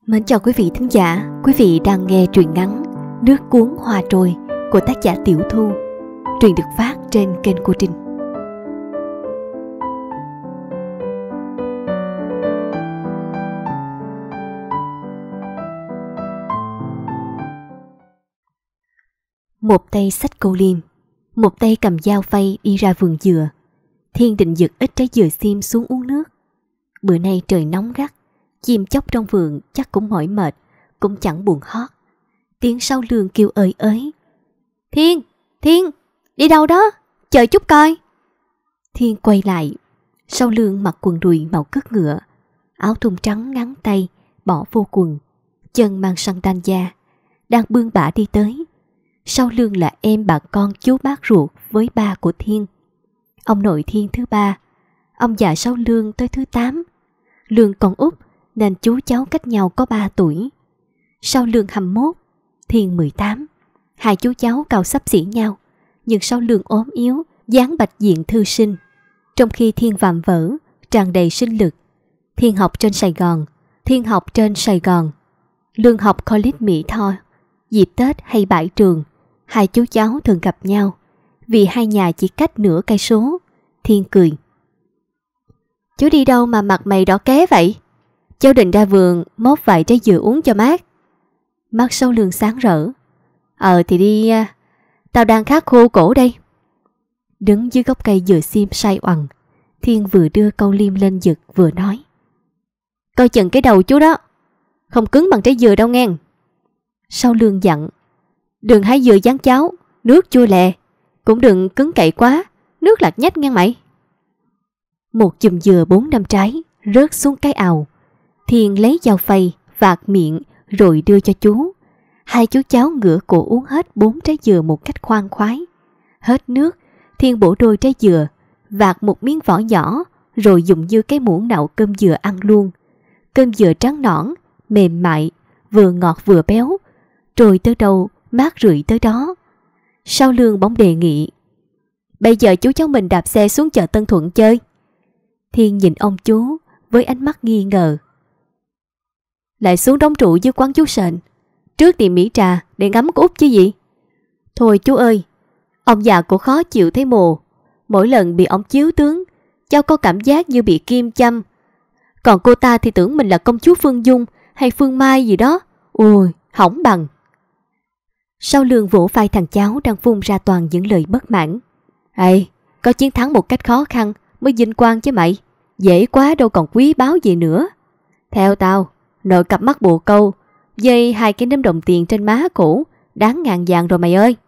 Mến chào quý vị thính giả, quý vị đang nghe truyện ngắn Nước cuốn hoa trôi của tác giả Tiểu Thu. Truyện được phát trên kênh của Trinh. Một tay xách câu liêm, một tay cầm dao phay đi ra vườn dừa. Thiên định giật ít trái dừa xiêm xuống uống nước. Bữa nay trời nóng gắt, chim chóc trong vườn chắc cũng mỏi mệt, cũng chẳng buồn hót. Tiếng sau lưng kêu ơi ới. Thiên, Thiên, đi đâu đó? Chờ chút coi. Thiên quay lại, sau lưng mặc quần đùi màu cước ngựa, áo thun trắng ngắn tay, bỏ vô quần, chân mang sandal da, đang bươn bả đi tới. Sau lưng là em bà con chú bác ruột với ba của Thiên. Ông nội Thiên thứ 3, ông già sau lưng tới thứ 8. Lương còn út nên chú cháu cách nhau có 3 tuổi. Sau lương 21, Thiên 18. Hai chú cháu cao xấp xỉ nhau, nhưng sau lương ốm yếu, dáng bạch diện thư sinh. Trong khi Thiên vạm vỡ, tràn đầy sinh lực. Thiên học trên Sài Gòn, Lương học College Mỹ Tho. Dịp Tết hay bãi trường, hai chú cháu thường gặp nhau, vì hai nhà chỉ cách nửa cây số. Thiên cười. Chú đi đâu mà mặt mày đỏ ké vậy? Cháu định ra vườn móc vài trái dừa uống cho mát. Mắt sau lưng sáng rỡ. Thì đi, tao đang khát khô cổ đây. Đứng dưới gốc cây dừa xiêm say oằn, Thiên vừa đưa câu liêm lên giật vừa nói. Coi chừng cái đầu chú đó, không cứng bằng trái dừa đâu nghe. Sau lưng dặn. Đừng hái dừa dán cháo, nước chua lè. Cũng đừng cứng cậy quá, nước lạc nhách nghe mày. Một chùm dừa 4-5 trái rớt xuống cái ào. Thiên lấy dao phay vạt miệng rồi đưa cho chú. Hai chú cháu ngửa cổ uống hết 4 trái dừa một cách khoan khoái. Hết nước, Thiên bổ đôi trái dừa, vạt một miếng vỏ nhỏ, rồi dùng như cái muỗng nạo cơm dừa ăn luôn. Cơm dừa trắng nõn, mềm mại, vừa ngọt vừa béo, trôi tới đâu mát rượi tới đó. Sau lưng bỗng đề nghị. Bây giờ chú cháu mình đạp xe xuống chợ Tân Thuận chơi. Thiên nhìn ông chú với ánh mắt nghi ngờ. Lại xuống đóng trụ dưới quán chú Sện, trước tiệm Mỹ Trà để ngắm cô Út chứ gì. Thôi chú ơi, ông già cổ khó chịu thấy mồ. Mỗi lần bị ông chiếu tướng, cháu có cảm giác như bị kim châm. Còn cô ta thì tưởng mình là công chúa Phương Dung hay Phương Mai gì đó. Ôi, hỏng bằng. Sau lưng vỗ vai thằng cháu đang phun ra toàn những lời bất mãn. Có chiến thắng một cách khó khăn mới vinh quang chứ mày. Dễ quá đâu còn quý báu gì nữa. Theo tao, nợ cặp mắt bồ câu dây 2 cái nấm đồng tiền trên má cổ đáng ngàn vàng rồi mày ơi.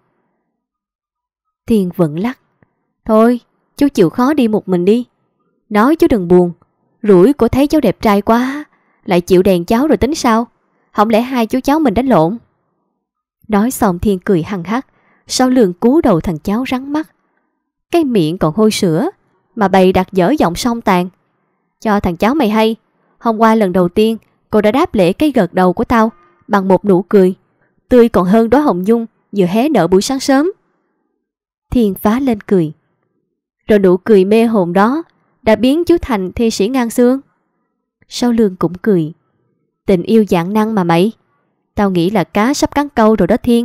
Thiên vẫn lắc. Thôi chú chịu khó đi một mình đi. Nói chú đừng buồn. Rủi cổ thấy cháu đẹp trai quá lại chịu đèn cháu rồi tính sao? Không lẽ hai chú cháu mình đánh lộn? Nói xong Thiên cười hăng hắc. Sau lưng cú đầu thằng cháu rắn mắt. Cái miệng còn hôi sữa mà bày đặt dở giọng song tàn. Cho thằng cháu mày hay, hôm qua lần đầu tiên cô đã đáp lễ cái gật đầu của tao bằng một nụ cười tươi còn hơn đóa hồng nhung vừa hé nở buổi sáng sớm. Thiên phá lên cười. Rồi nụ cười mê hồn đó đã biến chú thành thi sĩ ngang xương. Sau lưng cũng cười. Tình yêu dạng năng mà mày. Tao nghĩ là cá sắp cắn câu rồi đó Thiên.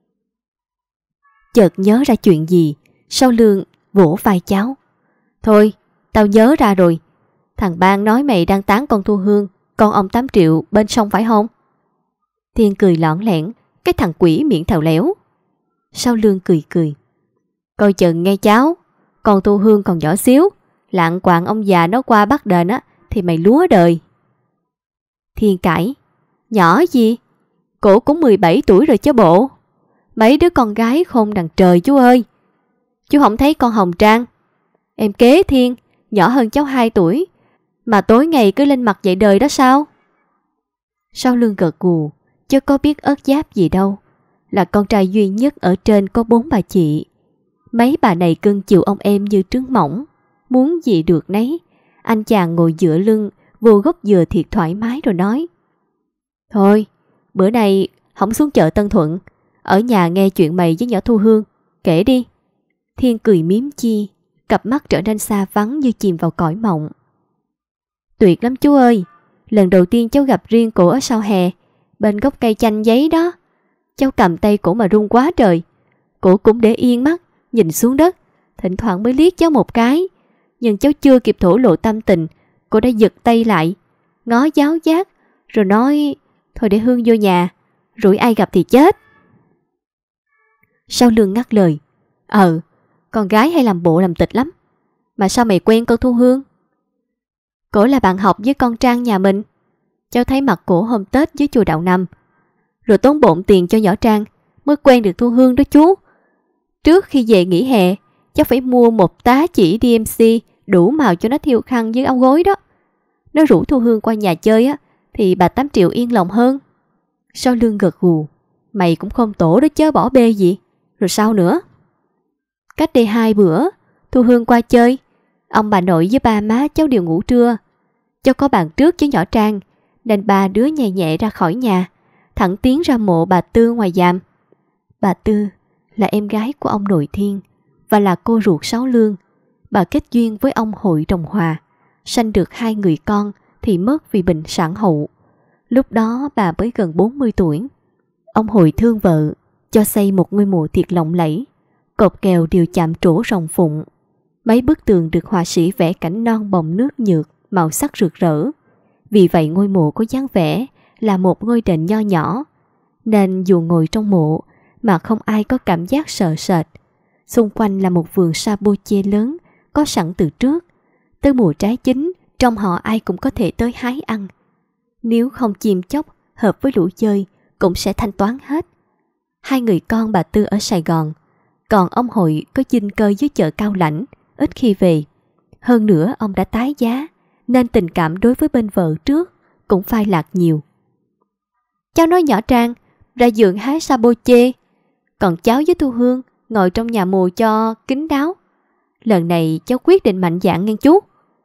Chợt nhớ ra chuyện gì, sau lưng vỗ vai cháu. Thôi, tao nhớ ra rồi. Thằng Ban nói mày đang tán con Thu Hương, con ông 8 triệu bên sông phải không? Thiên cười lõn lẻn. Cái thằng quỷ miệng thèo léo. Sau lưng cười. Coi chừng nghe cháu. Con Thu Hương còn nhỏ xíu, lạng quạng ông già nó qua bắt đền á thì mày lúa đời. Thiên cãi. Nhỏ gì? Cổ cũng 17 tuổi rồi chứ bộ. Mấy đứa con gái khôn đằng trời chú ơi. Chú không thấy con Hồng Trang, em kế Thiên, nhỏ hơn cháu 2 tuổi, mà tối ngày cứ lên mặt dạy đời đó sao? Sau lưng gật gù, chứ có biết ớt giáp gì đâu. Là con trai duy nhất ở trên có 4 bà chị. Mấy bà này cưng chiều ông em như trứng mỏng, muốn gì được nấy. Anh chàng ngồi dựa lưng vô gốc dừa thiệt thoải mái rồi nói. Thôi, bữa nay không xuống chợ Tân Thuận, ở nhà nghe chuyện mày với nhỏ Thu Hương, kể đi. Thiên cười miếm chi, cặp mắt trở nên xa vắng như chìm vào cõi mộng. Tuyệt lắm chú ơi, Lần đầu tiên cháu gặp riêng cổ ở sau hè, bên gốc cây chanh giấy đó. Cháu cầm tay cổ mà run quá trời. Cổ cũng để yên mắt, nhìn xuống đất, thỉnh thoảng mới liếc cháu một cái. Nhưng cháu chưa kịp thổ lộ tâm tình, cô đã giật tay lại, ngó giáo giác, rồi nói thôi để Hương vô nhà, rủi ai gặp thì chết. Sao Lương ngắt lời. Con gái hay làm bộ làm tịch lắm. Mà sao mày quen con Thu Hương? Cổ là bạn học với con Trang nhà mình. Cháu thấy mặt cổ hôm Tết với chùa Đạo Năm, rồi tốn bộn tiền cho nhỏ Trang mới quen được Thu Hương đó chú. Trước khi về nghỉ hè, cháu phải mua một tá chỉ DMC đủ màu cho nó thiêu khăn với áo gối đó. Nó rủ Thu Hương qua nhà chơi á, thì bà 8 triệu yên lòng hơn. Sao Lương gật gù. Mày cũng không tổ đó chớ bỏ bê gì. Rồi sao nữa? Cách đây 2 bữa, Thu Hương qua chơi. Ông bà nội với ba má cháu đều ngủ trưa. Cháu có bàn trước với nhỏ Trang, nên ba đứa nhẹ nhẹ ra khỏi nhà, thẳng tiến ra mộ bà Tư ngoài giàm. Bà Tư là em gái của ông nội Thiên và là cô ruột Sáu Lương. Bà kết duyên với ông Hội Đồng Hòa, sanh được 2 người con thì mất vì bệnh sản hậu. Lúc đó bà mới gần 40 tuổi. Ông Hội thương vợ, cho xây một ngôi mộ thiệt lộng lẫy, cột kèo đều chạm trổ rồng phụng. Mấy bức tường được họa sĩ vẽ cảnh non bồng nước nhược, màu sắc rực rỡ. Vì vậy ngôi mộ có dáng vẻ là một ngôi đền nho nhỏ, nên dù ngồi trong mộ mà không ai có cảm giác sợ sệt. Xung quanh là một vườn saboche lớn có sẵn từ trước. Tới mùa trái chín, trong họ ai cũng có thể tới hái ăn. Nếu không chim chóc hợp với lũ chơi cũng sẽ thanh toán hết. 2 người con bà Tư ở Sài Gòn, còn ông Hội có dinh cơ với chợ Cao Lãnh, ít khi về. Hơn nữa ông đã tái giá, nên tình cảm đối với bên vợ trước cũng phai lạc nhiều. Cháu nói nhỏ Trang ra vườn hái saboche, còn cháu với Thu Hương ngồi trong nhà mồ cho kín đáo. Lần này cháu quyết định mạnh dạn nghe chú.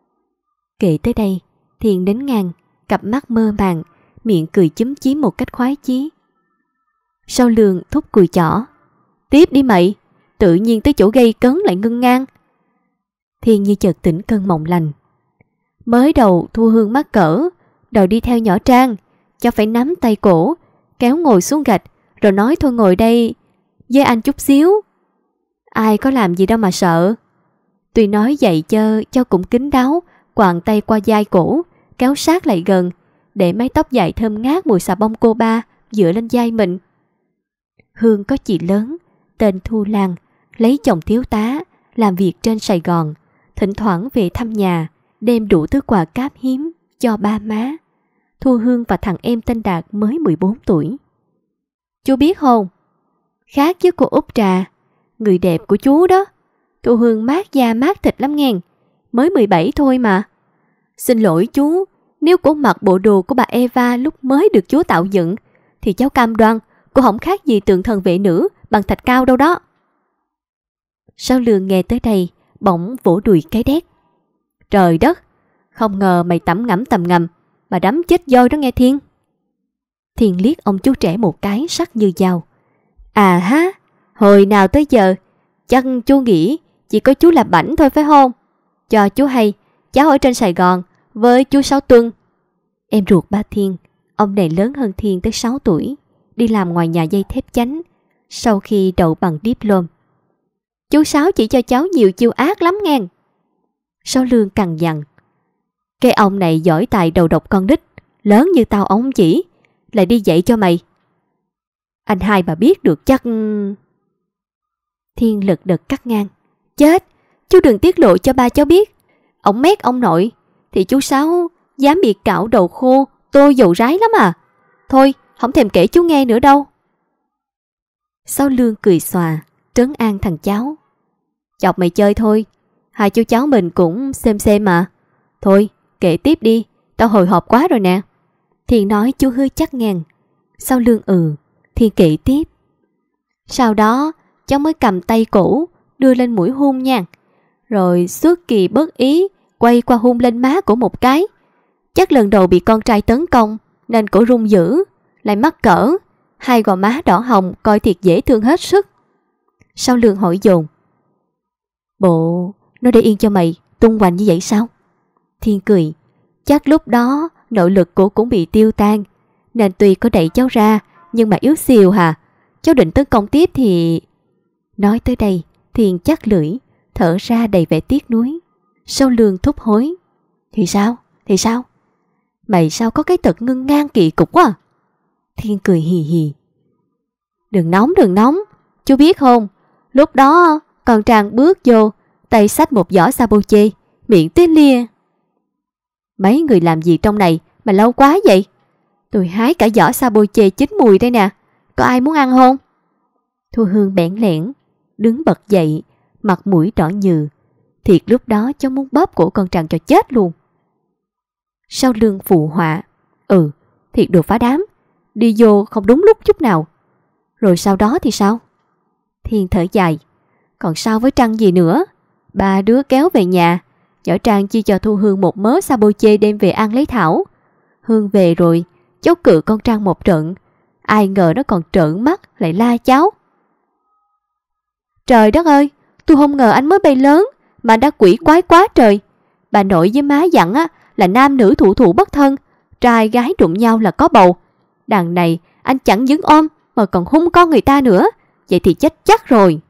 Kể tới đây, Thiên đến ngang, cặp mắt mơ màng, miệng cười chúm chím một cách khoái chí. Sau Lương thúc cười chỏ. Tiếp đi mày, tự nhiên tới chỗ gây cấn lại ngưng ngang. Thiên như chợt tỉnh cơn mộng lành. Mới đầu Thu Hương mắc cỡ, đòi đi theo nhỏ Trang, cho phải nắm tay cổ, kéo ngồi xuống gạch, rồi nói thôi ngồi đây với anh chút xíu. Ai có làm gì đâu mà sợ. Tuy nói vậy cho cũng kín đáo, quàng tay qua vai cổ, kéo sát lại gần, để mái tóc dài thơm ngát mùi xà bông cô ba dựa lên vai mình. Hương có chị lớn, tên Thu Lan, lấy chồng thiếu tá, làm việc trên Sài Gòn, thỉnh thoảng về thăm nhà, đem đủ thứ quà cáp hiếm cho ba má. Thu Hương và thằng em tên Đạt mới 14 tuổi. Chú biết không, khác với cô Út Trà, người đẹp của chú đó, Thu Hương mát da mát thịt lắm nghe, mới 17 thôi mà. Xin lỗi chú, nếu cô mặc bộ đồ của bà Eva lúc mới được Chúa tạo dựng, thì cháu cam đoan cô không khác gì tượng thần vệ nữ bằng thạch cao đâu đó. Sao Lương nghe tới đây, bỗng vỗ đùi cái đét. Trời đất, không ngờ mày tẩm ngẫm tầm ngầm mà đắm chết voi đó nghe Thiên. Thiên liếc ông chú trẻ một cái sắc như dao. À ha, hồi nào tới giờ, chắc chú nghĩ chỉ có chú là bảnh thôi phải không? Cho chú hay, cháu ở trên Sài Gòn với chú Sáu Tuân. Em ruột ba Thiên, ông này lớn hơn Thiên tới 6 tuổi, đi làm ngoài nhà dây thép chánh, sau khi đậu bằng diplôme. Chú Sáu chỉ cho cháu nhiều chiêu ác lắm nghe. Sáu Lương cằn nhằn. Cái ông này giỏi tài đầu độc con nít, lớn như tao ông chỉ, lại đi dạy cho mày. Anh hai mà biết được chắc... Thiên lật đật cắt ngang. Chết, chú đừng tiết lộ cho ba cháu biết. Ông mét ông nội, thì chú Sáu dám bị cạo đầu khô, tô dầu rái lắm à. Thôi, không thèm kể chú nghe nữa đâu. Sáu Lương cười xòa, trấn an thằng cháu. Chọc mày chơi thôi, hai chú cháu mình cũng xem mà. Thôi, kể tiếp đi, tao hồi hộp quá rồi nè. Thiên nói chú hơi chắc ngang. Sáu Lương Thiên kể tiếp. Sau đó, cháu mới cầm tay cổ, đưa lên mũi hôn nha. Rồi xuất kỳ bất ý, quay qua hôn lên má cổ một cái. Chắc lần đầu bị con trai tấn công, nên cổ run dữ, lại mắc cỡ. 2 gò má đỏ hồng coi thiệt dễ thương hết sức. Sao Lương hỏi dồn. Bộ, nó để yên cho mày tung hoành như vậy sao? Thiên cười. Chắc lúc đó nội lực cổ cũng bị tiêu tan, nên tuy có đẩy cháu ra nhưng mà yếu xìu hà. Cháu định tấn công tiếp thì... Nói tới đây, Thiên chắc lưỡi, thở ra đầy vẻ tiếc nuối. Sau lưng thúc hối. Thì sao? Thì sao? Mày sao có cái tật ngưng ngang kỳ cục quá à? Thiên cười hì hì. Đừng nóng, chú biết không? Lúc đó con Trang bước vô, tay xách một giỏ saboche, miệng tiếng lia. Mấy người làm gì trong này mà lâu quá vậy? Tôi hái cả giỏ saboche chín mùi đây nè, có ai muốn ăn không? Thu Hương bẽn lẽn, đứng bật dậy, mặt mũi đỏ nhừ. Thiệt lúc đó cháu muốn bóp cổ con Trang cho chết luôn. Sau lưng phụ họa. Thiệt đồ phá đám, đi vô không đúng lúc chút nào. Rồi sau đó thì sao? Thiên thở dài. Còn sao với Trăng gì nữa? Ba đứa kéo về nhà, nhỏ Trang chia cho Thu Hương một mớ saboche đem về ăn lấy thảo. Hương về rồi, cháu cự con Trang một trận. Ai ngờ nó còn trợn mắt lại la cháu. Trời đất ơi, tôi không ngờ anh mới bay lớn mà đã quỷ quái quá trời. Bà nội với má dặn là nam nữ thụ thụ bất thân, trai gái đụng nhau là có bầu. Đằng này anh chẳng những ôm mà còn hung con người ta nữa, vậy thì chết chắc rồi.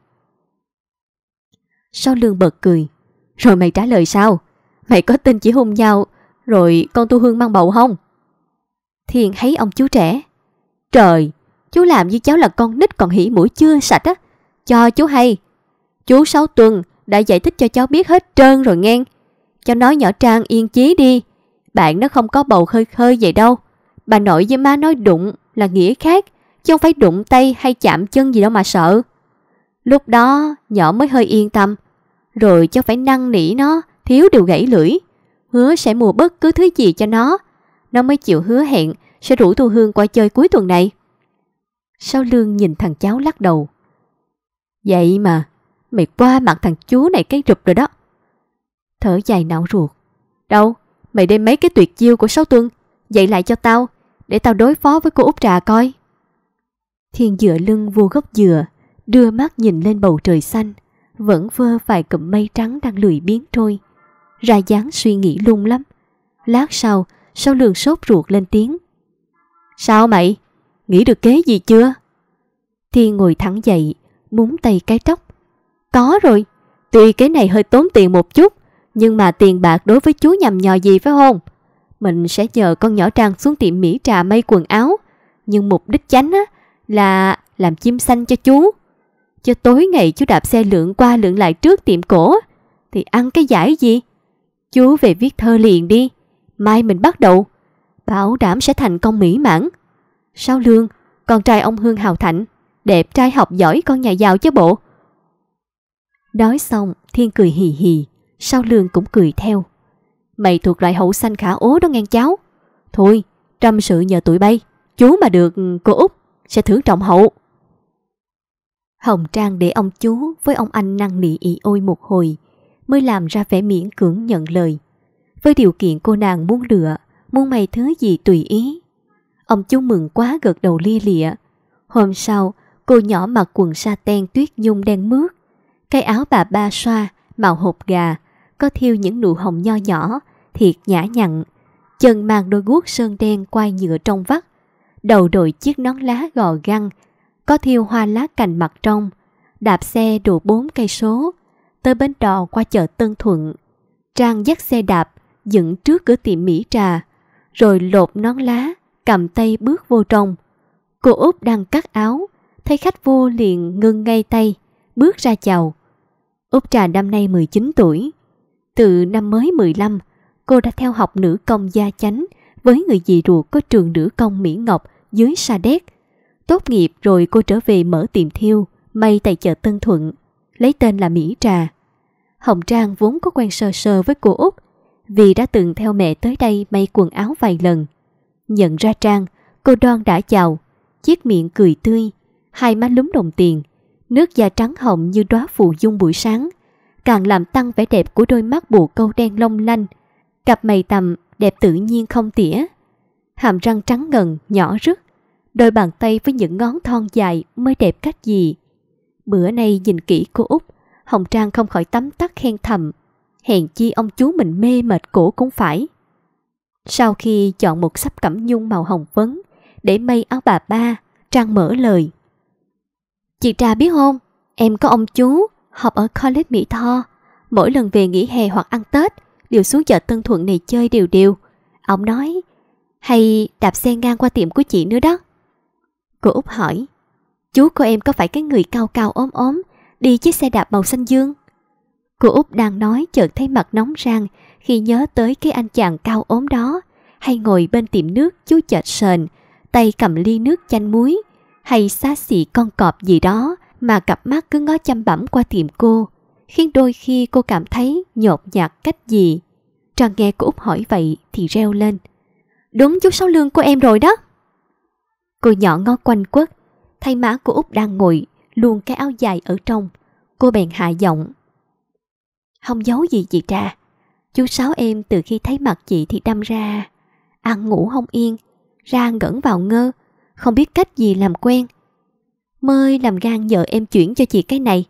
Sau lưng bật cười. Rồi mày trả lời sao? Mày có tin chỉ hung nhau rồi con Thu Hương mang bầu không? Thiên thấy ông chú trẻ. Trời, chú làm như cháu là con nít còn hỉ mũi chưa sạch á. Cho chú hay, chú 6 tuần đã giải thích cho cháu biết hết trơn rồi nghe. Cháu nói nhỏ Trang yên chí đi, bạn nó không có bầu khơi khơi vậy đâu. Bà nội với má nói đụng là nghĩa khác, chứ không phải đụng tay hay chạm chân gì đâu mà sợ. Lúc đó nhỏ mới hơi yên tâm. Rồi cháu phải năn nỉ nó, thiếu điều gãy lưỡi, hứa sẽ mua bất cứ thứ gì cho nó mới chịu hứa hẹn sẽ rủ Thu Hương qua chơi cuối tuần này. Sau lưng nhìn thằng cháu lắc đầu. Vậy mà mày qua mặt thằng chú này cái rụp rồi đó. Thở dài não ruột. Đâu, mày đem mấy cái tuyệt chiêu của 6 tuần dạy lại cho tao, để tao đối phó với cô Út Trà coi. Thiên dựa lưng vô gốc dừa, đưa mắt nhìn lên bầu trời xanh, vẫn vơ vài cụm mây trắng đang lười biếng trôi. Ra dáng suy nghĩ lung lắm. Lát sau lưng sốt ruột lên tiếng. Sao mày? Nghĩ được kế gì chưa? Thiên ngồi thẳng dậy, búng tay cái tóc. Có rồi, tuy cái này hơi tốn tiền một chút, nhưng mà tiền bạc đối với chú nhằm nhò gì phải không? Mình sẽ nhờ con nhỏ Trang xuống tiệm Mỹ Trà may quần áo, nhưng mục đích chánh là làm chim xanh cho chú. Cho tối ngày chú đạp xe lượn qua lượn lại trước tiệm cổ thì ăn cái giải gì? Chú về viết thơ liền đi, mai mình bắt đầu, bảo đảm sẽ thành công mỹ mãn. Sao Lương, con trai ông Hương hào thạnh, đẹp trai học giỏi con nhà giàu chứ bộ. Nói xong Thiên cười hì hì, Sao Lương cũng cười theo. Mày thuộc loại hậu xanh khả ố đó ngang cháu. Thôi, trăm sự nhờ tụi bay, chú mà được cô Út sẽ thưởng trọng hậu. Hồng Trang để ông chú với ông anh năn nỉ ỉ ôi một hồi, mới làm ra vẻ miễn cưỡng nhận lời, với điều kiện cô nàng muốn lựa, muốn may thứ gì tùy ý. Ông chú mừng quá gật đầu lia lịa. Hôm sau, cô nhỏ mặc quần sa ten tuyết nhung đen mướt, cái áo bà ba xoa màu hột gà, có thêu những nụ hồng nho nhỏ, thiệt nhã nhặn. Chân mang đôi guốc sơn đen quai nhựa trong vắt, đầu đội chiếc nón lá gò găng, có thêu hoa lá cành mặt trong. Đạp xe đủ 4 cây số, tới bến đò qua chợ Tân Thuận. Trang dắt xe đạp dựng trước cửa tiệm Mỹ Trà, rồi lột nón lá, cầm tay bước vô trong. Cô Út đang cắt áo, thấy khách vô liền ngưng ngay tay, bước ra chào. Út Trà năm nay 19 tuổi. Từ năm mới 15, cô đã theo học nữ công gia chánh với người dì ruột có trường nữ công Mỹ Ngọc dưới Sa Đéc. Tốt nghiệp rồi cô trở về mở tiệm thêu may tại chợ Tân Thuận, lấy tên là Mỹ Trà. Hồng Trang vốn có quen sơ sơ với cô Út, vì đã từng theo mẹ tới đây may quần áo vài lần. Nhận ra Trang, cô đoan đã chào, chiếc miệng cười tươi, hai má lúm đồng tiền, nước da trắng hồng như đóa phù dung buổi sáng, càng làm tăng vẻ đẹp của đôi mắt bồ câu đen long lanh, cặp mày tằm đẹp tự nhiên không tỉa, hàm răng trắng ngần nhỏ rứt, đôi bàn tay với những ngón thon dài mới đẹp cách gì. Bữa nay nhìn kỹ cô Út, Hồng Trang không khỏi tấm tắc khen thầm, hèn chi ông chú mình mê mệt cổ cũng phải. Sau khi chọn một xấp cẩm nhung màu hồng phấn để may áo bà ba, Trang mở lời. Chị Trà biết không, em có ông chú học ở College Mỹ Tho. Mỗi lần về nghỉ hè hoặc ăn Tết đều xuống chợ Tân Thuận này chơi đều đều. Ông nói hay đạp xe ngang qua tiệm của chị nữa đó. Cô Út hỏi, chú của em có phải cái người cao cao ốm ốm đi chiếc xe đạp màu xanh dương? Cô Út đang nói chợt thấy mặt nóng rang khi nhớ tới cái anh chàng cao ốm đó, hay ngồi bên tiệm nước chú chợt sờn, tay cầm ly nước chanh muối, hay xá xị con cọp gì đó mà cặp mắt cứ ngó chăm bẵm qua tiệm cô, khiến đôi khi cô cảm thấy nhột nhạt cách gì. Trang nghe cô Út hỏi vậy thì reo lên, đúng chú Sáu Lương của em rồi đó. Cô nhỏ ngó quanh quất, thấy má cô Út đang ngồi luồn cái áo dài ở trong. Cô bèn hạ giọng, không giấu gì chị Trà, chú Sáu em từ khi thấy mặt chị thì đâm ra ăn ngủ không yên, ra ngẩn vào ngơ, không biết cách gì làm quen, mới làm gan nhờ em chuyển cho chị cái này.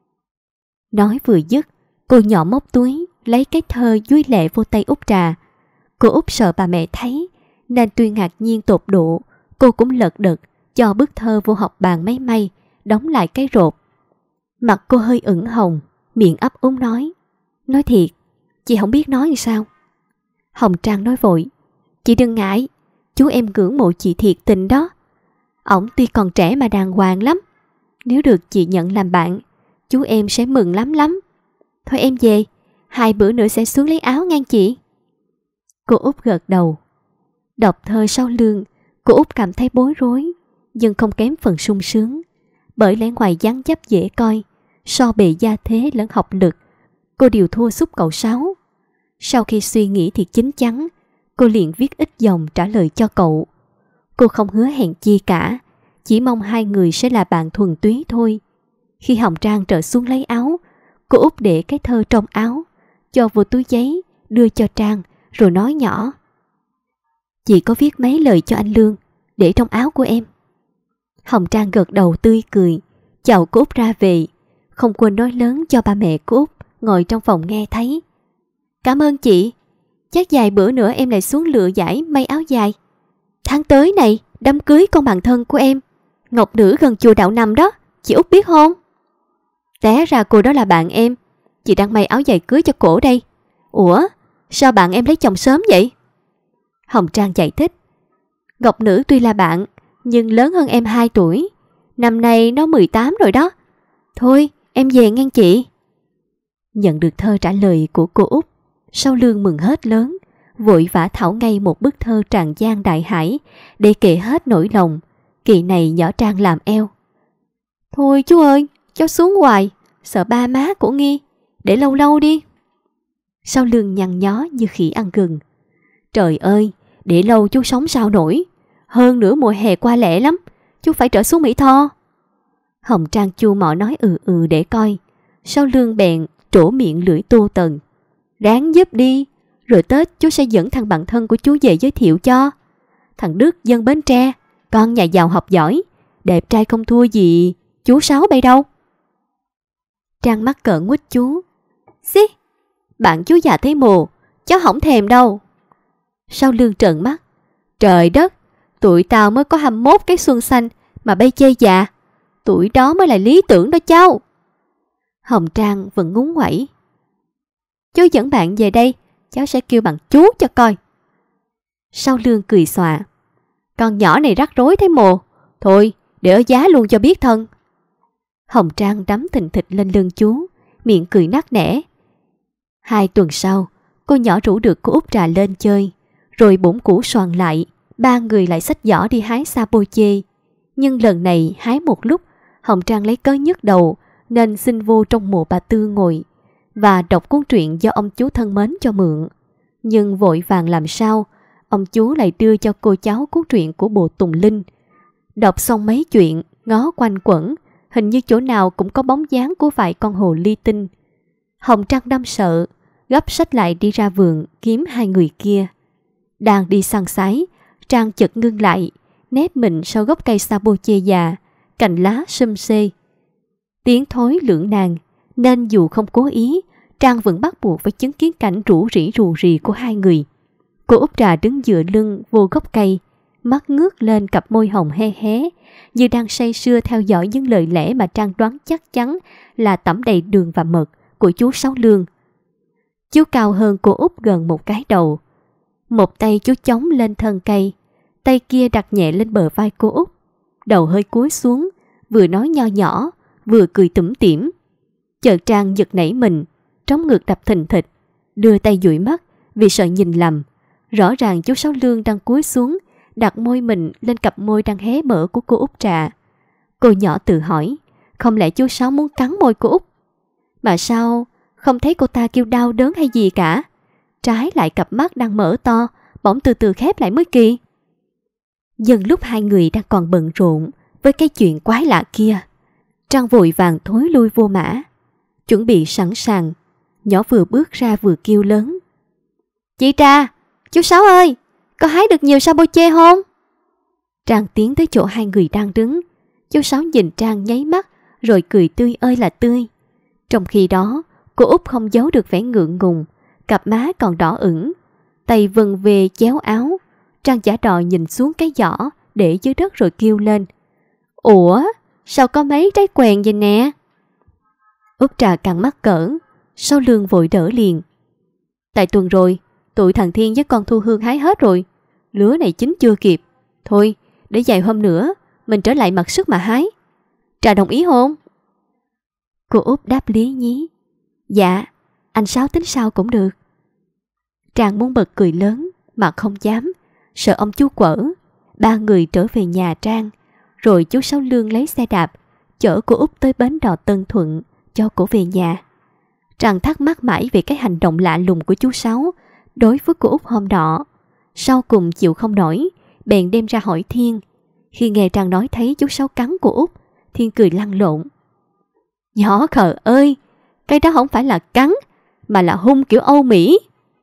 Nói vừa dứt, cô nhỏ móc túi lấy cái thơ dúi lệ vô tay Út Trà. Cô Út sợ bà mẹ thấy nên tuy ngạc nhiên tột độ, cô cũng lật đật cho bức thơ vô hộc bàn máy may, đóng lại cái rột. Mặt cô hơi ửng hồng, miệng ấp úng nói thiệt, chị không biết nói như sao. Hồng Trang nói vội, chị đừng ngại, chú em ngưỡng mộ chị thiệt tình đó. Ổng tuy còn trẻ mà đàng hoàng lắm, nếu được chị nhận làm bạn, chú em sẽ mừng lắm lắm. Thôi em về, 2 bữa nữa sẽ xuống lấy áo ngang chị. Cô Út gật đầu. Đọc thơ Sáu Lương, cô Út cảm thấy bối rối, nhưng không kém phần sung sướng, bởi lẽ ngoài dáng dấp dễ coi, so bề gia thế lẫn học lực, cô đều thua sút cậu Sáu. Sau khi suy nghĩ thiệt chín chắn, cô liền viết ít dòng trả lời cho cậu. Cô không hứa hẹn chi cả, chỉ mong 2 người sẽ là bạn thuần túy thôi. Khi Hồng Trang trở xuống lấy áo, cô Út để cái thơ trong áo, cho vô túi giấy, đưa cho Trang, rồi nói nhỏ, chị có viết mấy lời cho anh Lương, để trong áo của em. Hồng Trang gật đầu tươi cười, chào cô Út ra về, không quên nói lớn cho ba mẹ cô Út ngồi trong phòng nghe thấy. Cảm ơn chị, chắc vài bữa nữa em lại xuống lựa giải may áo dài. Tháng tới này, đám cưới con bạn thân của em, Ngọc Nữ gần chùa Đạo Nằm đó, chị Út biết không? Té ra cô đó là bạn em, chị đang may áo dài cưới cho cổ đây. Ủa, sao bạn em lấy chồng sớm vậy? Hồng Trang giải thích, Ngọc Nữ tuy là bạn, nhưng lớn hơn em 2 tuổi, năm nay nó 18 rồi đó. Thôi, em về ngang chị. Nhận được thơ trả lời của cô Út, Sáu Lương mừng hết lớn, vội vã thảo ngay một bức thơ tràn gian đại hải để kể hết nỗi lòng. Kỳ này nhỏ Trang làm eo. Thôi chú ơi, cháu xuống hoài, sợ ba má của Nghi, để lâu lâu đi. Sáu Lương nhăn nhó như khỉ ăn gừng. Trời ơi, để lâu chú sống sao nổi, hơn nữa mùa hè qua lẹ lắm, chú phải trở xuống Mỹ Tho. Hồng Trang chua mọ nói để coi. Sáu Lương bèn trổ miệng lưỡi tô tần, ráng giúp đi, rồi Tết chú sẽ dẫn thằng bạn thân của chú về giới thiệu cho. Thằng Đức dân Bến Tre, con nhà giàu học giỏi, đẹp trai không thua gì chú Sáu bay đâu. Trang mắc cỡ nguýt chú, xí, bạn chú già thấy mồ, cháu không thèm đâu. Sáu Lương trợn mắt, trời đất, tụi tao mới có 21 cái xuân xanh mà bay chê già, tuổi đó mới là lý tưởng đó cháu. Hồng Trang vẫn ngúng quẩy, chú dẫn bạn về đây, cháu sẽ kêu bằng chú cho coi. Sáu Lương cười xòa, con nhỏ này rắc rối thấy mồ, thôi để ở giá luôn cho biết thân. Hồng Trang đắm thình thịch lên lưng chú, miệng cười nắc nẻ. 2 tuần sau, cô nhỏ rủ được cô Út Trà lên chơi, rồi bổn củ soàn lại, 3 người lại xách giỏ đi hái sa bôi chê. Nhưng lần này hái một lúc, Hồng Trang lấy cớ nhức đầu nên xin vô trong mộ bà Tư ngồi và đọc cuốn truyện do ông chú thân mến cho mượn. Nhưng vội vàng làm sao, ông chú lại đưa cho cô cháu cuốn truyện của bộ Tùng Linh. Đọc xong mấy chuyện, ngó quanh quẩn, hình như chỗ nào cũng có bóng dáng của vài con hồ ly tinh. Hồng Trang đâm sợ, gấp sách lại đi ra vườn kiếm 2 người kia. Đang đi săn sái, Trang chợt ngưng lại, nép mình sau gốc cây sa bô chê già, cành lá sum xê. Tiếng thối lưỡng nan, nên dù không cố ý, Trang vẫn bắt buộc phải chứng kiến cảnh rủ rỉ của 2 người. Cô Út Trà đứng dựa lưng vô gốc cây, mắt ngước lên, cặp môi hồng hé hé, như đang say sưa theo dõi những lời lẽ mà Trang đoán chắc chắn là tẩm đầy đường và mật của chú Sáu Lương. Chú cao hơn cô Út gần một cái đầu. Một tay chú chống lên thân cây, tay kia đặt nhẹ lên bờ vai cô Út, đầu hơi cúi xuống, vừa nói nho nhỏ, vừa cười tủm tỉm. Chợt Trang giật nảy mình, trống ngực đập thình thịch, đưa tay dụi mắt vì sợ nhìn lầm. Rõ ràng chú Sáu Lương đang cúi xuống, đặt môi mình lên cặp môi đang hé mở của cô Út Trà. Cô nhỏ tự hỏi, không lẽ chú Sáu muốn cắn môi cô Út? Mà sao không thấy cô ta kêu đau đớn hay gì cả? Trái lại cặp mắt đang mở to, bỗng từ từ khép lại mới kỳ. Dần lúc hai người đang còn bận rộn với cái chuyện quái lạ kia, Trang vội vàng thối lui vô mã, chuẩn bị sẵn sàng. Nhỏ vừa bước ra vừa kêu lớn: "Chị Trà, chú Sáu ơi, có hái được nhiều sao bôi chê không?" Trang tiến tới chỗ hai người đang đứng. Chú Sáu nhìn Trang nháy mắt rồi cười tươi ơi là tươi. Trong khi đó, cô Út không giấu được vẻ ngượng ngùng, cặp má còn đỏ ửng, tay vần về chéo áo. Trang giả đò nhìn xuống cái giỏ để dưới đất rồi kêu lên: "Ủa, sao có mấy trái quèn vậy nè?" Út Trà căng mắt cỡ, Sáu Lương vội đỡ liền: "Tại tuần rồi, tụi thằng Thiên với con Thu Hương hái hết rồi. Lứa này chín chưa kịp. Thôi, để vài hôm nữa, mình trở lại mặc sức mà hái. Trà đồng ý không?" Cô Út đáp lý nhí: "Dạ, anh Sáu tính sao cũng được." Trang muốn bật cười lớn mà không dám, sợ ông chú quở. Ba người trở về nhà Trang, rồi chú Sáu Lương lấy xe đạp chở cô Út tới bến đò Tân Thuận cho cô về nhà. Trang thắc mắc mãi về cái hành động lạ lùng của chú Sáu đối với cô Út hôm đó. Sau cùng chịu không nổi, bèn đem ra hỏi Thiên. Khi nghe Trang nói thấy chú Sáu cắn cô Út, Thiên cười lăn lộn: "Nhỏ khờ ơi, cái đó không phải là cắn, mà là hung kiểu Âu Mỹ."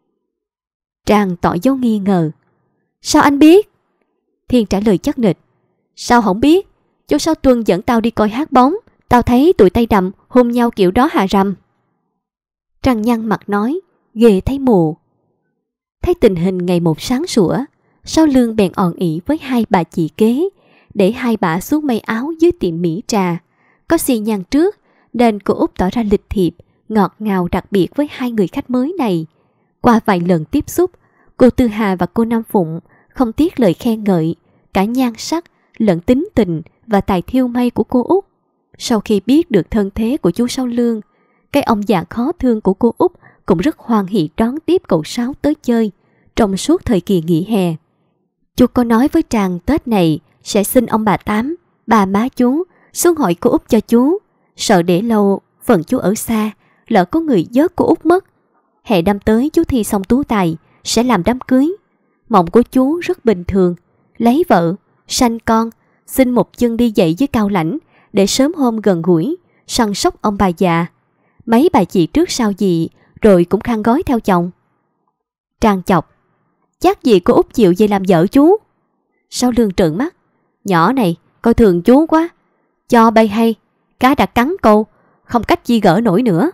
Trang tỏ dấu nghi ngờ: "Sao anh biết?" Thiên trả lời chắc nịch: "Sao không biết? Chú Sáu Tuân dẫn tao đi coi hát bóng, tao thấy tụi Tây Đầm hung nhau kiểu đó hà rầm." Trang nhăn mặt nói: "Ghê thấy mù." Thấy tình hình ngày một sáng sủa, Sáu Lương bèn òn ỉ với hai bà chị kế để hai bà xuống may áo dưới tiệm mỹ trà. Có xi nhan trước nên cô Út tỏ ra lịch thiệp, ngọt ngào đặc biệt với hai người khách mới này. Qua vài lần tiếp xúc, cô Tư Hà và cô Nam Phụng không tiếc lời khen ngợi cả nhan sắc lẫn tính tình và tài thiêu may của cô Út. Sau khi biết được thân thế của chú Sáu Lương, cái ông già khó thương của cô Út cũng rất hoan hỉ đón tiếp cậu Sáu tới chơi trong suốt thời kỳ nghỉ hè. Chú có nói với Trang Tết này sẽ xin ông bà Tám, bà má chú xuống hỏi cô Út cho chú, sợ để lâu phần chú ở xa, lỡ có người vớt cô Út mất. Hè năm tới chú thi xong tú tài sẽ làm đám cưới. Mộng của chú rất bình thường: lấy vợ, sanh con, xin một chân đi dậy với Cao Lãnh để sớm hôm gần gũi, săn sóc ông bà già. Mấy bà chị trước sau gì rồi cũng khăn gói theo chồng." Trang chọc: "Chắc gì cô Út chịu về làm vợ chú?" Sáu Lương trợn mắt: "Nhỏ này coi thường chú quá. Cho bay hay, cá đã cắn câu, không cách gì gỡ nổi nữa."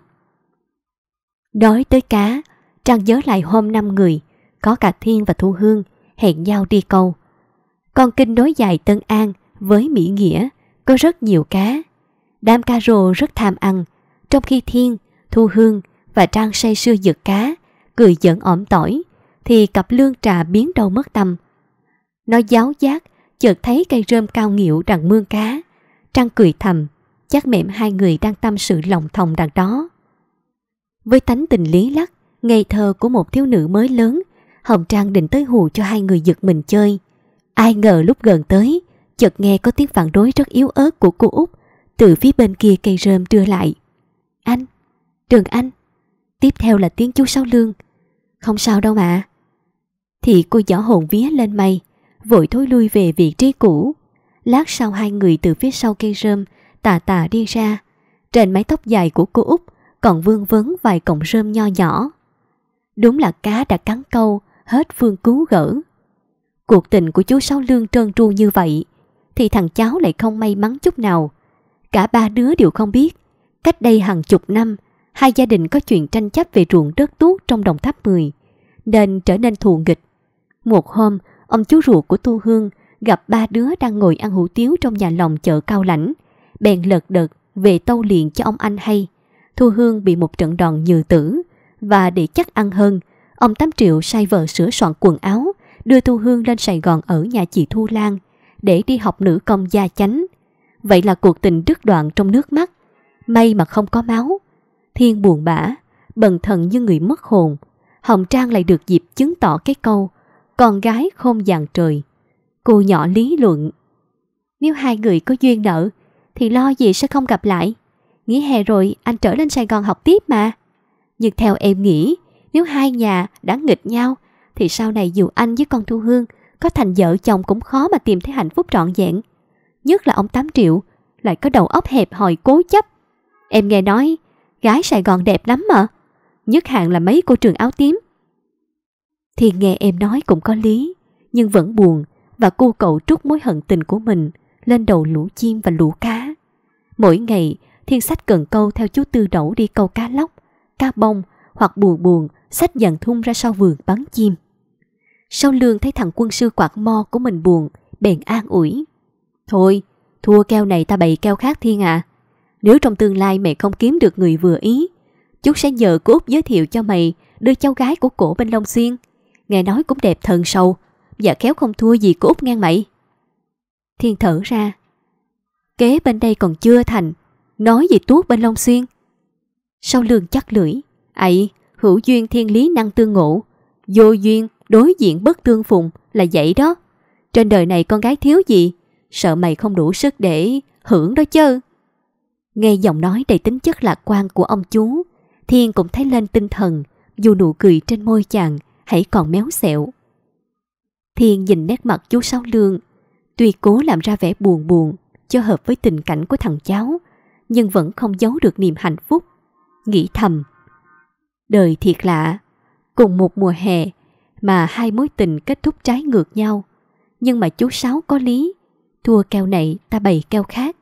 Nói tới cá, Trang nhớ lại hôm 5 người, có cả Thiên và Thu Hương, hẹn nhau đi câu. Con kênh nối dài Tân An với Mỹ Nghĩa có rất nhiều cá. Đám cá rô rất tham ăn, trong khi Thiên, Thu Hương và Trang say sưa giật cá, cười giỡn ỏm tỏi, thì cặp Lương Trà biến đâu mất tăm. Nó giáo giác, chợt thấy cây rơm cao nghịu đằng mương cá. Trang cười thầm, chắc mẹm hai người đang tâm sự lòng thòng đằng đó. Với tánh tình lý lắc, ngây thơ của một thiếu nữ mới lớn, Hồng Trang định tới hù cho hai người giật mình chơi. Ai ngờ lúc gần tới, chợt nghe có tiếng phản đối rất yếu ớt của cô Út từ phía bên kia cây rơm đưa lại: "Anh, Trường Anh." Tiếp theo là tiếng chú Sáu Lương: "Không sao đâu mà." Thì cô giỏ hồn vía lên mây, vội thối lui về vị trí cũ. Lát sau hai người từ phía sau cây rơm tà tà đi ra. Trên mái tóc dài của cô Út còn vương vấn vài cọng rơm nho nhỏ. Đúng là cá đã cắn câu, hết phương cứu gỡ. Cuộc tình của chú Sáu Lương trơn tru như vậy thì thằng cháu lại không may mắn chút nào. Cả ba đứa đều không biết, cách đây hàng chục năm, hai gia đình có chuyện tranh chấp về ruộng đất tuốt trong Đồng Tháp 10, nên trở nên thù nghịch. Một hôm, ông chú ruột của Thu Hương gặp ba đứa đang ngồi ăn hủ tiếu trong nhà lòng chợ Cao Lãnh, bèn lật đật về tâu liền cho ông anh hay. Thu Hương bị một trận đòn nhừ tử, và để chắc ăn hơn, ông Tám Triệu sai vợ sửa soạn quần áo, đưa Thu Hương lên Sài Gòn ở nhà chị Thu Lan để đi học nữ công gia chánh. Vậy là cuộc tình đứt đoạn trong nước mắt. May mà không có máu. Thiên buồn bã, bần thần như người mất hồn. Hồng Trang lại được dịp chứng tỏ cái câu con gái khôn dàn trời. Cô nhỏ lý luận: nếu hai người có duyên nợ thì lo gì sẽ không gặp lại. Nghỉ hè rồi anh trở lên Sài Gòn học tiếp mà. Nhưng theo em nghĩ, nếu hai nhà đã nghịch nhau thì sau này dù anh với con Thu Hương có thành vợ chồng cũng khó mà tìm thấy hạnh phúc trọn vẹn. Nhất là ông Tám Triệu lại có đầu óc hẹp hòi cố chấp. Em nghe nói gái Sài Gòn đẹp lắm mà, nhất hạn là mấy cô trường áo tím. Thiên nghe em nói cũng có lý, nhưng vẫn buồn và cô cậu trút mối hận tình của mình lên đầu lũ chim và lũ cá. Mỗi ngày Thiên xách cần câu theo chú Tư Đẩu đi câu cá lóc, cá bông, hoặc buồn buồn xách dàn thun ra sau vườn bắn chim. Sau lương thấy thằng quân sư quạt mo của mình buồn, bèn an ủi: thôi, thua keo này ta bày keo khác Thiên à. Nếu trong tương lai mẹ không kiếm được người vừa ý, chú sẽ nhờ cô Út giới thiệu cho mày đưa cháu gái của cổ bên Long Xuyên. Nghe nói cũng đẹp thần sầu, và khéo không thua gì cô Út ngang mày. Thiên thở ra: kế bên đây còn chưa thành, nói gì tuốt bên Long Xuyên. Sau lương chắc lưỡi: ấy, hữu duyên thiên lý năng tương ngộ, vô duyên đối diện bất tương phùng là vậy đó. Trên đời này con gái thiếu gì, sợ mày không đủ sức để hưởng đó chứ. Nghe giọng nói đầy tính chất lạc quan của ông chú, Thiên cũng thấy lên tinh thần, dù nụ cười trên môi chàng hãy còn méo xẹo. Thiên nhìn nét mặt chú Sáu Lương, tuy cố làm ra vẻ buồn buồn cho hợp với tình cảnh của thằng cháu, nhưng vẫn không giấu được niềm hạnh phúc. Nghĩ thầm: đời thiệt lạ, cùng một mùa hè mà hai mối tình kết thúc trái ngược nhau. Nhưng mà chú Sáu có lý, thua keo này ta bày keo khác.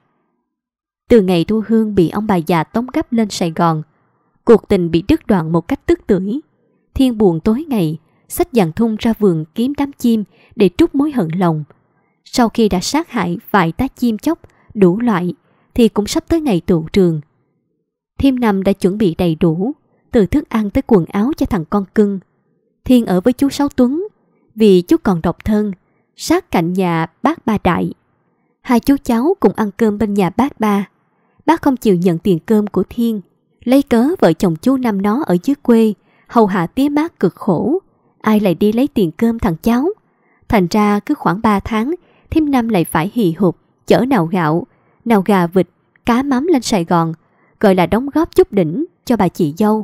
Từ ngày Thu Hương bị ông bà già tống gấp lên Sài Gòn, cuộc tình bị đứt đoạn một cách tức tưởi. Thiên buồn tối ngày, xách dàn thun ra vườn kiếm đám chim để trút mối hận lòng. Sau khi đã sát hại vài tá chim chóc đủ loại thì cũng sắp tới ngày tụ trường. Thiêm Năm đã chuẩn bị đầy đủ, từ thức ăn tới quần áo cho thằng con cưng. Thiên ở với chú Sáu Tuấn, vì chú còn độc thân, sát cạnh nhà bác Ba Đại. Hai chú cháu cùng ăn cơm bên nhà bác Ba. Bác không chịu nhận tiền cơm của Thiên, lấy cớ vợ chồng chú Năm nó ở dưới quê hầu hạ tía bác cực khổ, ai lại đi lấy tiền cơm thằng cháu. Thành ra cứ khoảng 3 tháng, Thiêm Năm lại phải hì hục chở nào gạo, nào gà vịt, cá mắm lên Sài Gòn, gọi là đóng góp chút đỉnh cho bà chị dâu.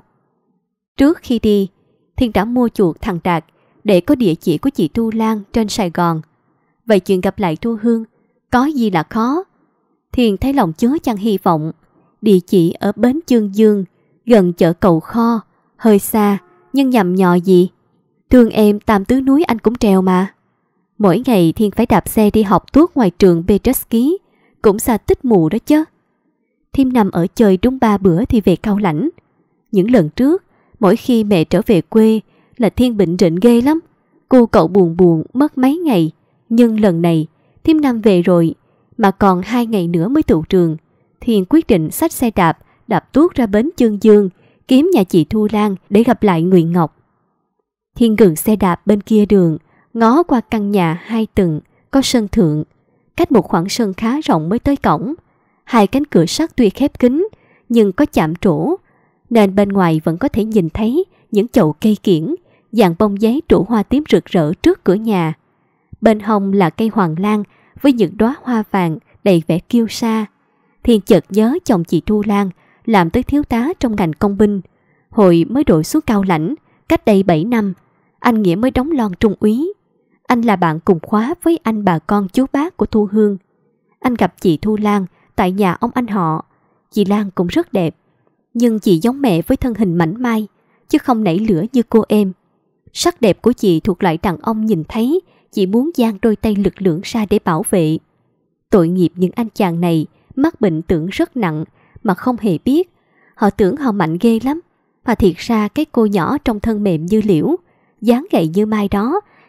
Trước khi đi, Thiên đã mua chuộc thằng Đạt để có địa chỉ của chị Tu Lan trên Sài Gòn. Vậy chuyện gặp lại Thu Hương có gì là khó. Thiên thấy lòng chứa chan hy vọng. Địa chỉ ở bến Chương Dương, gần chợ Cầu Kho, hơi xa nhưng nhằm nhò gì. Thương em Tam Tứ Núi anh cũng trèo mà. Mỗi ngày Thiên phải đạp xe đi học tuốt ngoài trường Petruski, cũng xa tích mù đó chứ. Thiêm Năm ở chơi đúng 3 bữa thì về Cao Lãnh. Những lần trước, mỗi khi mẹ trở về quê là Thiên bệnh rịnh ghê lắm. Cô cậu buồn buồn mất mấy ngày. Nhưng lần này Thiêm Năm về rồi, mà còn 2 ngày nữa mới tụ trường. Thiên quyết định xách xe đạp tuốt ra bến Chương Dương, kiếm nhà chị Thu Lan để gặp lại Nguyễn Ngọc. Thiên ngừng xe đạp bên kia đường, ngó qua căn nhà 2 tầng có sân thượng, cách một khoảng sân khá rộng mới tới cổng. 2 cánh cửa sắt tuy khép kín nhưng có chạm trổ, nên bên ngoài vẫn có thể nhìn thấy những chậu cây kiểng, dàn bông giấy trổ hoa tím rực rỡ trước cửa nhà. Bên hông là cây hoàng lan với những đóa hoa vàng đầy vẻ kiêu sa. Thiên chợt nhớ chồng chị Thu Lan làm tới thiếu tá trong ngành công binh. Hồi mới đổi xuống Cao Lãnh, cách đây 7 năm, anh Nghĩa mới đóng lon trung úy. Anh là bạn cùng khóa với anh bà con chú bác của Thu Hương. Anh gặp chị Thu Lan tại nhà ông anh họ. Chị Lan cũng rất đẹp, nhưng chị giống mẹ với thân hình mảnh mai, chứ không nảy lửa như cô em. Sắc đẹp của chị thuộc loại đàn ông nhìn thấy chị muốn dang đôi tay lực lưỡng ra để bảo vệ. Tội nghiệp những anh chàng này mắc bệnh tưởng rất nặng mà không hề biết. Họ tưởng họ mạnh ghê lắm, mà thiệt ra cái cô nhỏ trong thân mềm như liễu, dáng gầy như mai đó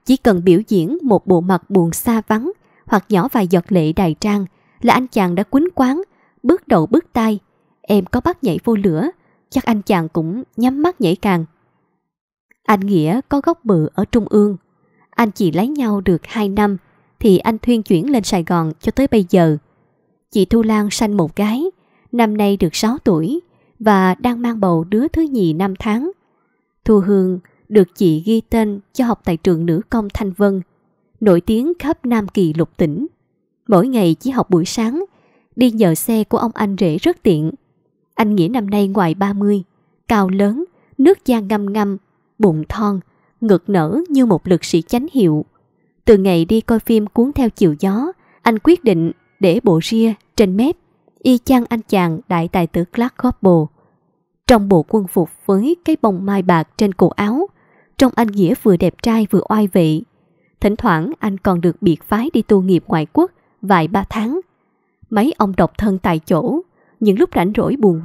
Chỉ cần biểu diễn một bộ mặt buồn xa vắng hoặc nhỏ vài giọt lệ đài trang là anh chàng đã quýnh quáng, bước đầu bước tay. Em có bắt nhảy vô lửa, chắc anh chàng cũng nhắm mắt nhảy càng. Anh Nghĩa có gốc bự ở Trung ương. Anh chị lấy nhau được 2 năm thì anh thuyên chuyển lên Sài Gòn cho tới bây giờ. Chị Thu Lan sanh một gái, năm nay được 6 tuổi và đang mang bầu đứa thứ nhì 5 tháng. Thu Hương được chị ghi tên cho học tại trường Nữ Công Thanh Vân, nổi tiếng khắp Nam Kỳ lục tỉnh. Mỗi ngày chỉ học buổi sáng, đi nhờ xe của ông anh rể rất tiện. Anh Nghĩa năm nay ngoài 30, cao lớn, nước da ngăm ngăm, bụng thon, ngực nở như một lực sĩ chánh hiệu. Từ ngày đi coi phim Cuốn Theo Chiều Gió, anh quyết định để bộ ria trên mép, y chang anh chàng đại tài tử Clark Gable. Trong bộ quân phục với cái bông mai bạc trên cổ áo, trông anh Nghĩa vừa đẹp trai vừa oai vệ. Thỉnh thoảng anh còn được biệt phái đi tu nghiệp ngoại quốc vài 3 tháng. Mấy ông độc thân tại chỗ, những lúc rảnh rỗi buồn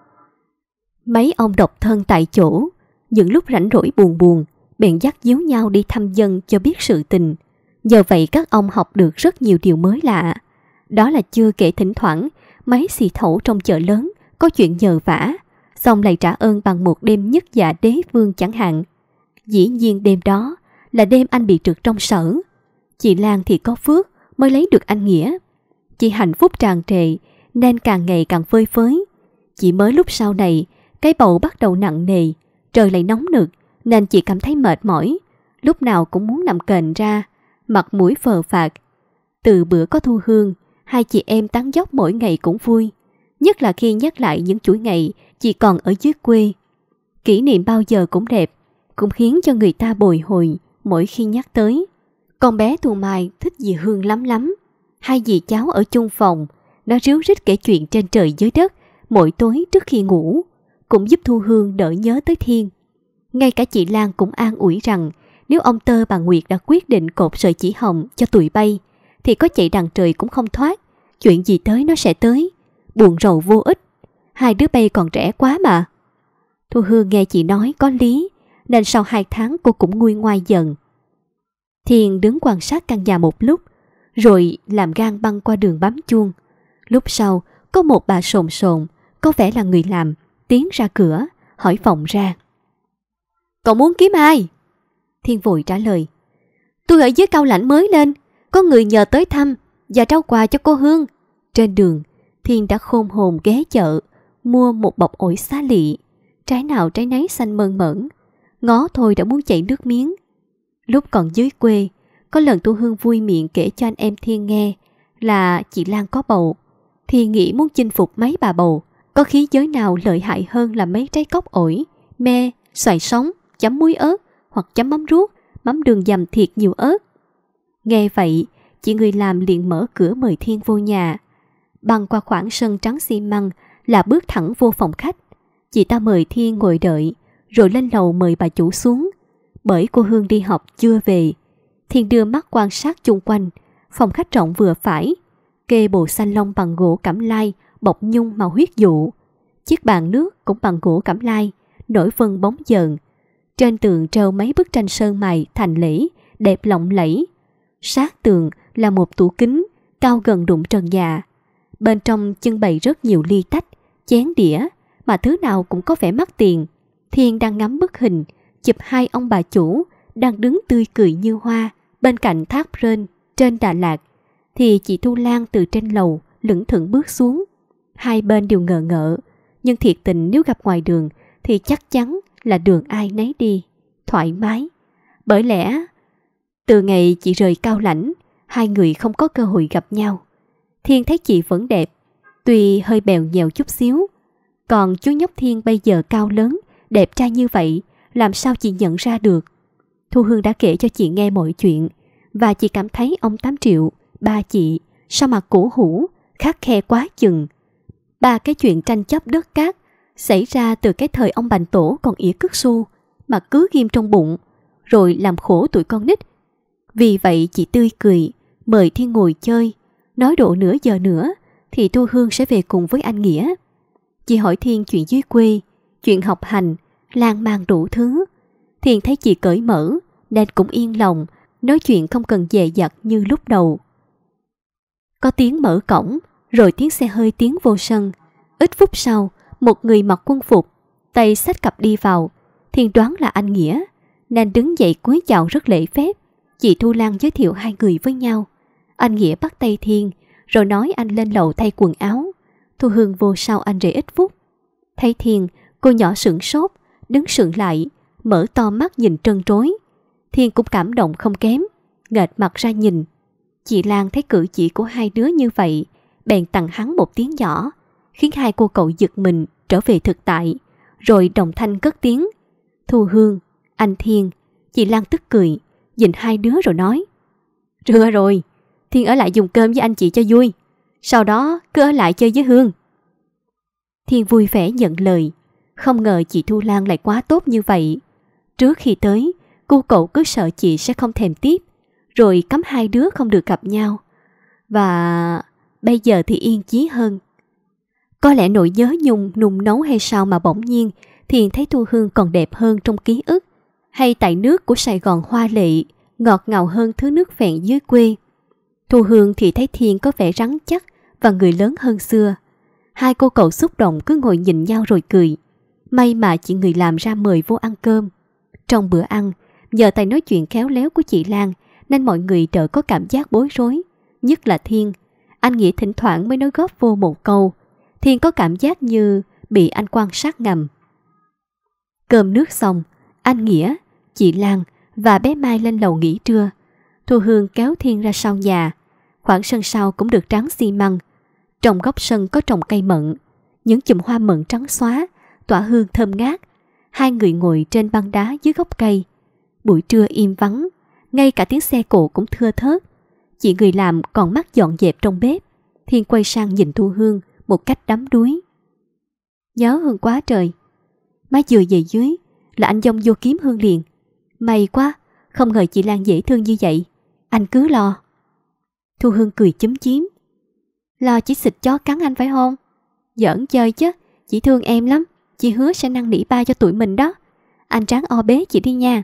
buồn, bèn dắt díu nhau đi thăm dân cho biết sự tình. Nhờ vậy các ông học được rất nhiều điều mới lạ. Đó là chưa kể thỉnh thoảng mấy xì thẩu trong chợ lớn có chuyện nhờ vả, xong lại trả ơn bằng một đêm nhất dạ đế vương chẳng hạn. Dĩ nhiên đêm đó là đêm anh bị trượt trong sở. Chị Lan thì có phước mới lấy được anh Nghĩa. Chị hạnh phúc tràn trề nên càng ngày càng phơi phới. Chỉ mới lúc sau này cái bầu bắt đầu nặng nề, trời lại nóng nực nên chị cảm thấy mệt mỏi, lúc nào cũng muốn nằm kềnh ra, mặt mũi phờ phạc. Từ bữa có Thu Hương, hai chị em tán dóc mỗi ngày cũng vui, nhất là khi nhắc lại những chuỗi ngày chị còn ở dưới quê. Kỷ niệm bao giờ cũng đẹp, cũng khiến cho người ta bồi hồi mỗi khi nhắc tới. Con bé Thu Mai thích dì Hương lắm. Hai dì cháu ở chung phòng, nó ríu rít kể chuyện trên trời dưới đất mỗi tối trước khi ngủ, cũng giúp Thu Hương đỡ nhớ tới Thiên. Ngay cả chị Lan cũng an ủi rằng nếu ông Tơ bà Nguyệt đã quyết định cột sợi chỉ hồng cho tụi bay thì có chạy đằng trời cũng không thoát, chuyện gì tới nó sẽ tới, buồn rầu vô ích, hai đứa bay còn trẻ quá mà. Thu Hương nghe chị nói có lý, nên sau 2 tháng cô cũng nguôi ngoai dần. Thiên đứng quan sát căn nhà một lúc, rồi làm gan băng qua đường bấm chuông. Lúc sau, có một bà sồn sồn, có vẻ là người làm, tiến ra cửa, hỏi vọng ra. Cậu muốn kiếm ai? Thiên vội trả lời. Tôi ở dưới Cao Lãnh mới lên, có người nhờ tới thăm và trao quà cho cô Hương. Trên đường, Thiên đã khôn hồn ghé chợ, mua một bọc ổi xá lị, trái nào trái nấy xanh mơn mởn, ngó thôi đã muốn chảy nước miếng. Lúc còn dưới quê, có lần Thu Hương vui miệng kể cho anh em Thiên nghe là chị Lan có bầu. Thiên nghĩ muốn chinh phục mấy bà bầu, có khí giới nào lợi hại hơn là mấy trái cóc ổi, me, xoài sống, chấm muối ớt hoặc chấm mắm ruốc, mắm đường dầm thiệt nhiều ớt. Nghe vậy, chị người làm liền mở cửa mời Thiên vô nhà. Băng qua khoảng sân trắng xi măng là bước thẳng vô phòng khách. Chị ta mời Thiên ngồi đợi, rồi lên lầu mời bà chủ xuống. Bởi cô Hương đi học chưa về, Thiên đưa mắt quan sát chung quanh. Phòng khách rộng vừa phải, kê bộ xanh lông bằng gỗ cẩm lai bọc nhung màu huyết dụ. Chiếc bàn nước cũng bằng gỗ cẩm lai, nổi vân bóng dờn. Trên tường treo mấy bức tranh sơn mài thành lễ, đẹp lộng lẫy. Sát tường là một tủ kính cao gần đụng trần nhà. Bên trong trưng bày rất nhiều ly tách, chén đĩa, mà thứ nào cũng có vẻ mắc tiền. Thiên đang ngắm bức hình chụp 2 ông bà chủ đang đứng tươi cười như hoa bên cạnh thác rên trên Đà Lạt, thì chị Thu Lan từ trên lầu lững thững bước xuống. Hai bên đều ngờ ngợ, nhưng thiệt tình nếu gặp ngoài đường thì chắc chắn là đường ai nấy đi, thoải mái. Bởi lẽ từ ngày chị rời Cao Lãnh, hai người không có cơ hội gặp nhau. Thiên thấy chị vẫn đẹp, tuy hơi bèo nhèo chút xíu. Còn chú nhóc Thiên bây giờ cao lớn, đẹp trai như vậy, làm sao chị nhận ra được? Thu Hương đã kể cho chị nghe mọi chuyện, và chị cảm thấy ông 8 Triệu, ba chị, sao mà cổ hủ, khắt khe quá chừng. 3 cái chuyện tranh chấp đất cát xảy ra từ cái thời ông Bành Tổ còn ỉa cứt xu mà cứ ghim trong bụng, rồi làm khổ tụi con nít. Vì vậy chị tươi cười, mời Thiên ngồi chơi, nói độ nửa giờ nữa thì Thu Hương sẽ về cùng với anh Nghĩa. Chị hỏi Thiên chuyện dưới quê, chuyện học hành, lan man đủ thứ. Thiên thấy chị cởi mở nên cũng yên lòng, nói chuyện không cần dè dặt như lúc đầu. Có tiếng mở cổng, rồi tiếng xe hơi tiến vô sân. Ít phút sau, một người mặc quân phục, tay xách cặp đi vào. Thiên đoán là anh Nghĩa, nên đứng dậy cúi chào rất lễ phép. Chị Thu Lan giới thiệu hai người với nhau. Anh Nghĩa bắt tay Thiên, rồi nói anh lên lầu thay quần áo. Thu Hương vô sau anh rể ít phút. Thấy Thiên, cô nhỏ sửng sốt, đứng sững lại, mở to mắt nhìn trân trối. Thiên cũng cảm động không kém, nghệch mặt ra nhìn. Chị Lan thấy cử chỉ của hai đứa như vậy, bèn tặng hắn một tiếng nhỏ, khiến hai cô cậu giật mình trở về thực tại, rồi đồng thanh cất tiếng: Thu Hương, anh Thiên. Chị Lan tức cười, nhìn hai đứa rồi nói: Trưa rồi, Thiên ở lại dùng cơm với anh chị cho vui, sau đó cứ ở lại chơi với Hương. Thiên vui vẻ nhận lời. Không ngờ chị Thu Lan lại quá tốt như vậy. Trước khi tới, cô cậu cứ sợ chị sẽ không thèm tiếp, rồi cấm hai đứa không được gặp nhau. Và bây giờ thì yên chí hơn. Có lẽ nỗi nhớ nhung nung nấu hay sao mà bỗng nhiên Thiên thấy Thu Hương còn đẹp hơn trong ký ức, hay tại nước của Sài Gòn hoa lệ, ngọt ngào hơn thứ nước phèn dưới quê. Thu Hương thì thấy Thiên có vẻ rắn chắc và người lớn hơn xưa. Hai cô cậu xúc động cứ ngồi nhìn nhau rồi cười. May mà chị người làm ra mời vô ăn cơm. Trong bữa ăn, nhờ tài nói chuyện khéo léo của chị Lan nên mọi người đỡ có cảm giác bối rối. Nhất là Thiên. Anh Nghĩa thỉnh thoảng mới nói góp vô một câu. Thiên có cảm giác như bị anh quan sát ngầm. Cơm nước xong, anh Nghĩa, chị Lan và bé Mai lên lầu nghỉ trưa. Thu Hương kéo Thiên ra sau nhà. Khoảng sân sau cũng được tráng xi măng. Trong góc sân có trồng cây mận, những chùm hoa mận trắng xóa, tỏa hương thơm ngát. Hai người ngồi trên băng đá dưới gốc cây. Buổi trưa im vắng, ngay cả tiếng xe cộ cũng thưa thớt. Chị người làm còn mắt dọn dẹp trong bếp. Thiên quay sang nhìn Thu Hương một cách đắm đuối. Nhớ Hương quá trời. Má vừa về dưới là anh dông vô kiếm Hương liền. May quá, không ngờ chị Lan dễ thương như vậy. Anh cứ lo. Thu Hương cười chúm chím. Lo chỉ xịt chó cắn anh phải không? Giỡn chơi chứ, chị thương em lắm. Chị hứa sẽ năn nỉ ba cho tụi mình đó. Anh ráng o bế chị đi nha.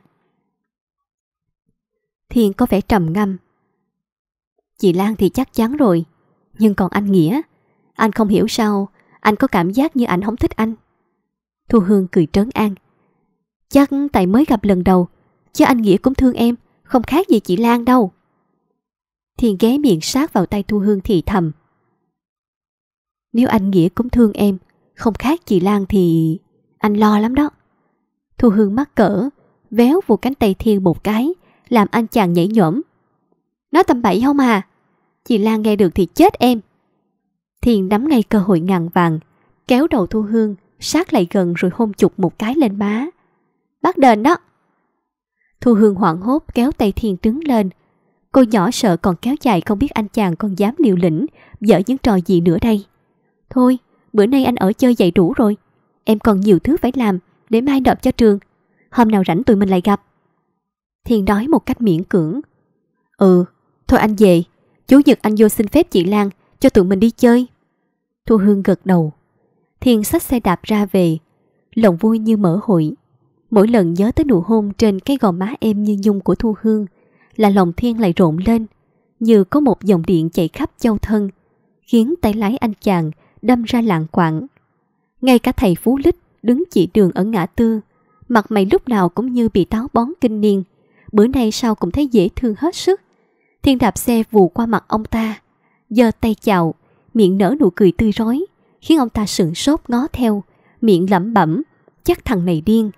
Thiên có vẻ trầm ngâm. Chị Lan thì chắc chắn rồi, nhưng còn anh Nghĩa, anh không hiểu sao anh có cảm giác như anh không thích anh. Thu Hương cười trấn an. Chắc tại mới gặp lần đầu, chứ anh Nghĩa cũng thương em, không khác gì chị Lan đâu. Thiên ghé miệng sát vào tay Thu Hương thì thầm. Nếu anh Nghĩa cũng thương em, không khác chị Lan thì anh lo lắm đó. Thu Hương mắc cỡ, véo vô cánh tay Thiên một cái, làm anh chàng nhảy nhổm. Nói tầm bậy không à? Chị Lan nghe được thì chết em. Thiên nắm ngay cơ hội ngàn vàng, kéo đầu Thu Hương sát lại gần rồi hôn chụp một cái lên má. Bắt đền đó. Thu Hương hoảng hốt kéo tay Thiên đứng lên. Cô nhỏ sợ còn kéo dài không biết anh chàng còn dám liều lĩnh dở những trò gì nữa đây. Thôi, bữa nay anh ở chơi vậy đủ rồi. Em còn nhiều thứ phải làm để mai nộp cho trường. Hôm nào rảnh tụi mình lại gặp. Thiên nói một cách miễn cưỡng. Thôi anh về. Chủ nhật anh vô xin phép chị Lan cho tụi mình đi chơi. Thu Hương gật đầu. Thiên xách xe đạp ra về, lòng vui như mở hội. Mỗi lần nhớ tới nụ hôn trên cái gò má êm như nhung của Thu Hương là lòng Thiên lại rộn lên, như có một dòng điện chạy khắp châu thân, khiến tay lái anh chàng đâm ra lạng quạng. Ngay cả thầy Phú Lích đứng chỉ đường ở ngã tư, mặt mày lúc nào cũng như bị táo bón kinh niên. Bữa nay sao cũng thấy dễ thương hết sức. Thiên đạp xe vù qua mặt ông ta, giơ tay chào, miệng nở nụ cười tươi rói, khiến ông ta sửng sốt ngó theo, miệng lẩm bẩm, chắc thằng này điên.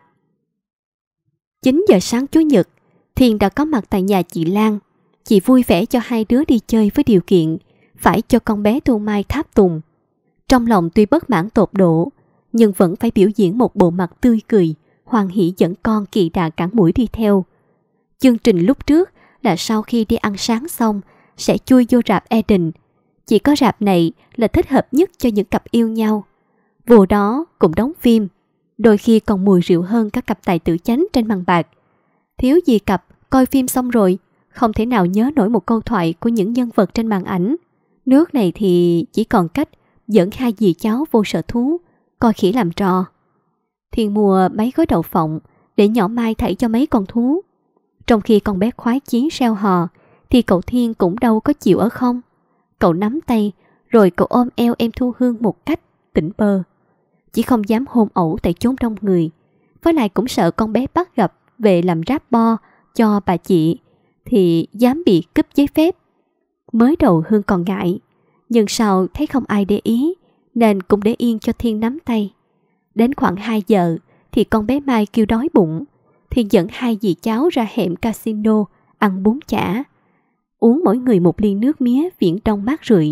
9 giờ sáng Chủ nhật, Thiên đã có mặt tại nhà chị Lan. Chị vui vẻ cho hai đứa đi chơi với điều kiện phải cho con bé Thu Mai tháp tùng. Trong lòng tuy bất mãn tột độ, nhưng vẫn phải biểu diễn một bộ mặt tươi cười, hoan hỉ dẫn con kỳ đà cản mũi đi theo. Chương trình lúc trước là sau khi đi ăn sáng xong sẽ chui vô rạp Eden. Chỉ có rạp này là thích hợp nhất cho những cặp yêu nhau. Vô đó cũng đóng phim, đôi khi còn mùi rượu hơn các cặp tài tử chánh trên màn bạc. Thiếu gì cặp coi phim xong rồi không thể nào nhớ nổi một câu thoại của những nhân vật trên màn ảnh. Nước này thì chỉ còn cách dẫn hai dì cháu vô sở thú coi khỉ làm trò. Thiên mua mấy gói đậu phộng để nhỏ Mai thảy cho mấy con thú. Trong khi con bé khoái chí reo hò thì cậu Thiên cũng đâu có chịu ở không. Cậu nắm tay rồi cậu ôm eo em Thu Hương một cách tỉnh bơ. Chỉ không dám hôn ẩu tại chốn đông người. Với lại cũng sợ con bé bắt gặp về làm ráp bo cho bà chị thì dám bị cúp giấy phép. Mới đầu Hương còn ngại, nhưng sau thấy không ai để ý nên cũng để yên cho Thiên nắm tay. Đến khoảng 2 giờ thì con bé Mai kêu đói bụng. Thiên dẫn hai dì cháu ra hẻm casino ăn bún chả, uống mỗi người một ly nước mía Viễn Đông mát rượi.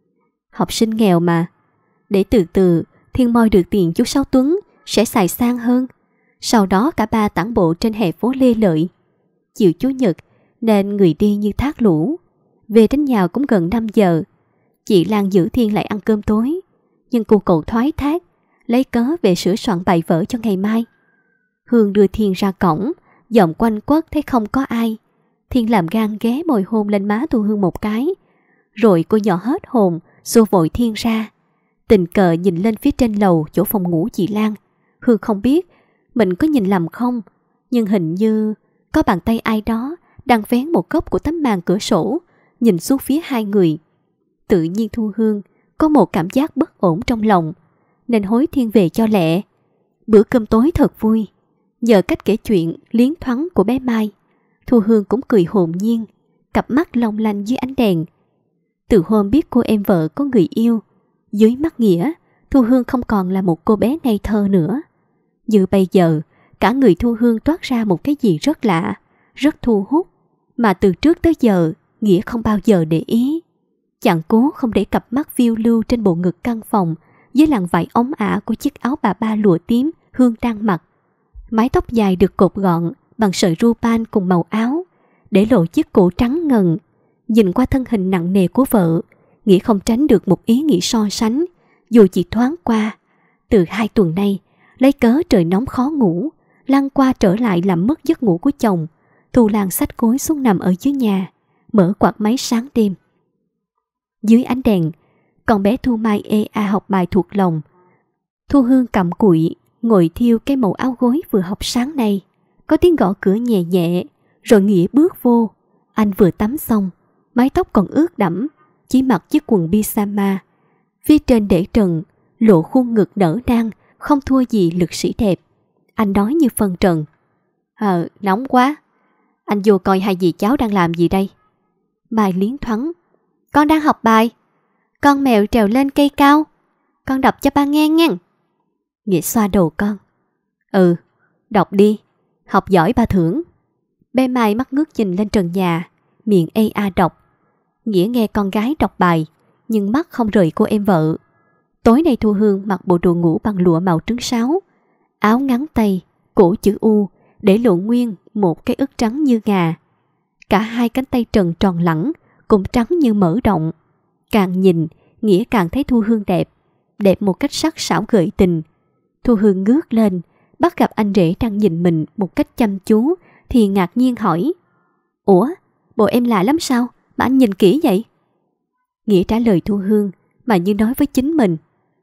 Học sinh nghèo mà, để từ từ Thiên moi được tiền chú Sáu Tuấn sẽ xài sang hơn. Sau đó cả ba tản bộ trên hè phố Lê Lợi. Chiều Chủ nhật nên người đi như thác lũ. Về đến nhà cũng gần 5 giờ. Chị Lan giữ Thiên lại ăn cơm tối, nhưng cô cậu thoái thác lấy cớ về sửa soạn bài vở cho ngày mai. Hương đưa Thiên ra cổng, dòm quanh quất thấy không có ai. Thiên làm gan ghé môi hôn lên má Thu Hương một cái, rồi cô nhỏ hết hồn xô vội Thiên ra. Tình cờ nhìn lên phía trên lầu chỗ phòng ngủ chị Lan. Hương không biết mình có nhìn lầm không, nhưng hình như có bàn tay ai đó đang vén một góc của tấm màn cửa sổ nhìn xuống phía hai người. Tự nhiên Thu Hương có một cảm giác bất ổn trong lòng, nên hối Thiên về cho lẹ. Bữa cơm tối thật vui. Nhờ cách kể chuyện liến thoáng của bé Mai, Thu Hương cũng cười hồn nhiên, cặp mắt long lanh dưới ánh đèn. Từ hôm biết cô em vợ có người yêu, dưới mắt Nghĩa, Thu Hương không còn là một cô bé ngây thơ nữa. Như bây giờ, cả người Thu Hương toát ra một cái gì rất lạ, rất thu hút, mà từ trước tới giờ Nghĩa không bao giờ để ý. Chàng cố không để cặp mắt phiêu lưu trên bộ ngực căn phòng dưới làn vải ống ả của chiếc áo bà ba lụa tím Hương đang mặc. Mái tóc dài được cột gọn bằng sợi ruban cùng màu áo, để lộ chiếc cổ trắng ngần. Nhìn qua thân hình nặng nề của vợ, Nghĩa không tránh được một ý nghĩ so sánh, dù chỉ thoáng qua. Từ 2 tuần nay, lấy cớ trời nóng khó ngủ, lăn qua trở lại làm mất giấc ngủ của chồng, Thu Lan xách gối xuống nằm ở dưới nhà, mở quạt máy sáng đêm. Dưới ánh đèn, con bé Thu Mai ê a học bài thuộc lòng. Thu Hương cặm cụi ngồi thiêu cái màu áo gối vừa học sáng nay. Có tiếng gõ cửa nhẹ nhẹ, rồi Nghĩa bước vô. Anh vừa tắm xong, mái tóc còn ướt đẫm, chỉ mặc chiếc quần pyjama. Phía trên để trần, lộ khuôn ngực nở nang, không thua gì lực sĩ đẹp. Anh nói như phân trần: Nóng quá. Anh vô coi hai dì cháu đang làm gì đây. Mai liến thoáng: Con đang học bài. Con mèo trèo lên cây cao. Con đọc cho ba nghe nghe. Nghĩa xoa đầu con: Đọc đi, học giỏi ba thưởng. Bé Mai mắt ngước nhìn lên trần nhà, miệng ê a đọc. Nghĩa nghe con gái đọc bài, nhưng mắt không rời cô em vợ. Tối nay Thu Hương mặc bộ đồ ngủ bằng lụa màu trứng sáo, áo ngắn tay, cổ chữ U, để lộ nguyên một cái ức trắng như ngà. Cả hai cánh tay trần tròn lẳng, cũng trắng như mở động. Càng nhìn, Nghĩa càng thấy Thu Hương đẹp, đẹp một cách sắc sảo gợi tình. Thu Hương ngước lên, bắt gặp anh rể đang nhìn mình một cách chăm chú, thì ngạc nhiên hỏi: Ủa, bộ em lạ lắm sao mà anh nhìn kỹ vậy? Nghĩa trả lời Thu Hương mà như nói với chính mình: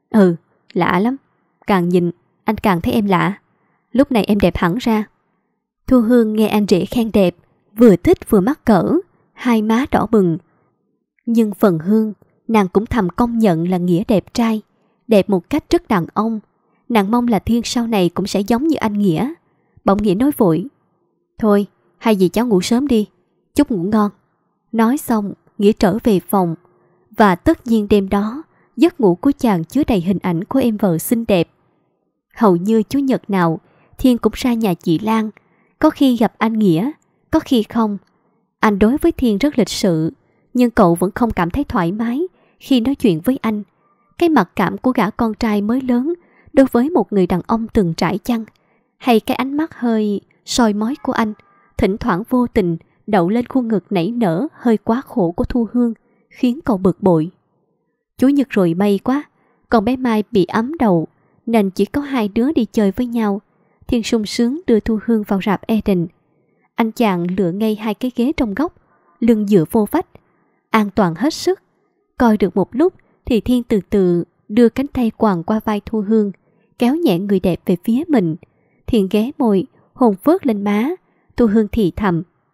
Lạ lắm. Càng nhìn, anh càng thấy em lạ. Lúc này em đẹp hẳn ra. Thu Hương nghe anh rể khen đẹp, vừa thích vừa mắc cỡ, hai má đỏ bừng. Nhưng phần Hương, nàng cũng thầm công nhận là Nghĩa đẹp trai, đẹp một cách rất đàn ông. Nàng mong là Thiên sau này cũng sẽ giống như anh Nghĩa. Bỗng Nghĩa nói vội: Thôi, hai dì cháu ngủ sớm đi, chúc ngủ ngon. Nói xong, Nghĩa trở về phòng. Và tất nhiên đêm đó, giấc ngủ của chàng chứa đầy hình ảnh của em vợ xinh đẹp. Hầu như Chủ nhật nào, Thiên cũng ra nhà chị Lan, có khi gặp anh Nghĩa, có khi không. Anh đối với Thiên rất lịch sự, nhưng cậu vẫn không cảm thấy thoải mái khi nói chuyện với anh. Cái mặc cảm của gã con trai mới lớn đối với một người đàn ông từng trải chăng, hay cái ánh mắt hơi soi mói của anh, thỉnh thoảng vô tình đậu lên khuôn ngực nảy nở hơi quá khổ của Thu Hương, khiến cậu bực bội. Chủ nhật rồi may quá, còn bé Mai bị ấm đầu, nên chỉ có hai đứa đi chơi với nhau. Thiên sung sướng đưa Thu Hương vào rạp Eden. Anh chàng lựa ngay hai cái ghế trong góc, lưng dựa vô vách, an toàn hết sức. Coi được một lúc thì Thiên từ từ đưa cánh tay quàng qua vai Thu Hương, kéo nhẹ người đẹp về phía mình. Thiên ghé môi, hôn phớt lên má. Thu Hương thì thầm: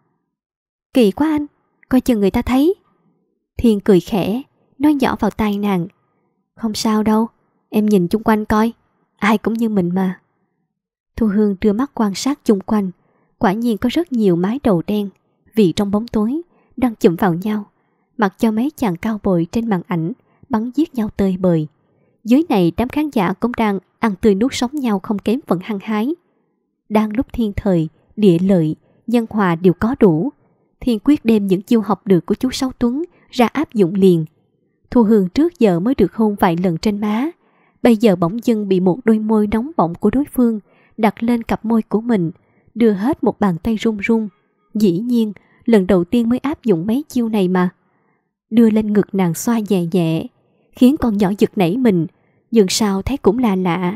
Kỳ quá anh, coi chừng người ta thấy. Thiên cười khẽ, nói nhỏ vào tai nàng. Không sao đâu, em nhìn chung quanh coi, ai cũng như mình mà. Thu Hương đưa mắt quan sát chung quanh, quả nhiên có rất nhiều mái đầu đen, vì trong bóng tối đang chụm vào nhau, mặc cho mấy chàng cao bồi trên màn ảnh bắn giết nhau tơi bời. Dưới này đám khán giả cũng đang ăn tươi nuốt sống nhau không kém phần hăng hái. Đang lúc thiên thời, địa lợi, nhân hòa đều có đủ, Thiên quyết đem những chiêu học được của chú Sáu Tuấn ra áp dụng liền. Thu Hương trước giờ mới được hôn vài lần trên má, bây giờ bỗng dưng bị một đôi môi nóng bỏng của đối phương đặt lên cặp môi của mình, đưa hết một bàn tay run run. Dĩ nhiên, lần đầu tiên mới áp dụng mấy chiêu này mà. Đưa lên ngực nàng xoa nhẹ nhẹ, khiến con nhỏ giật nảy mình, nhưng sao thấy cũng là lạ.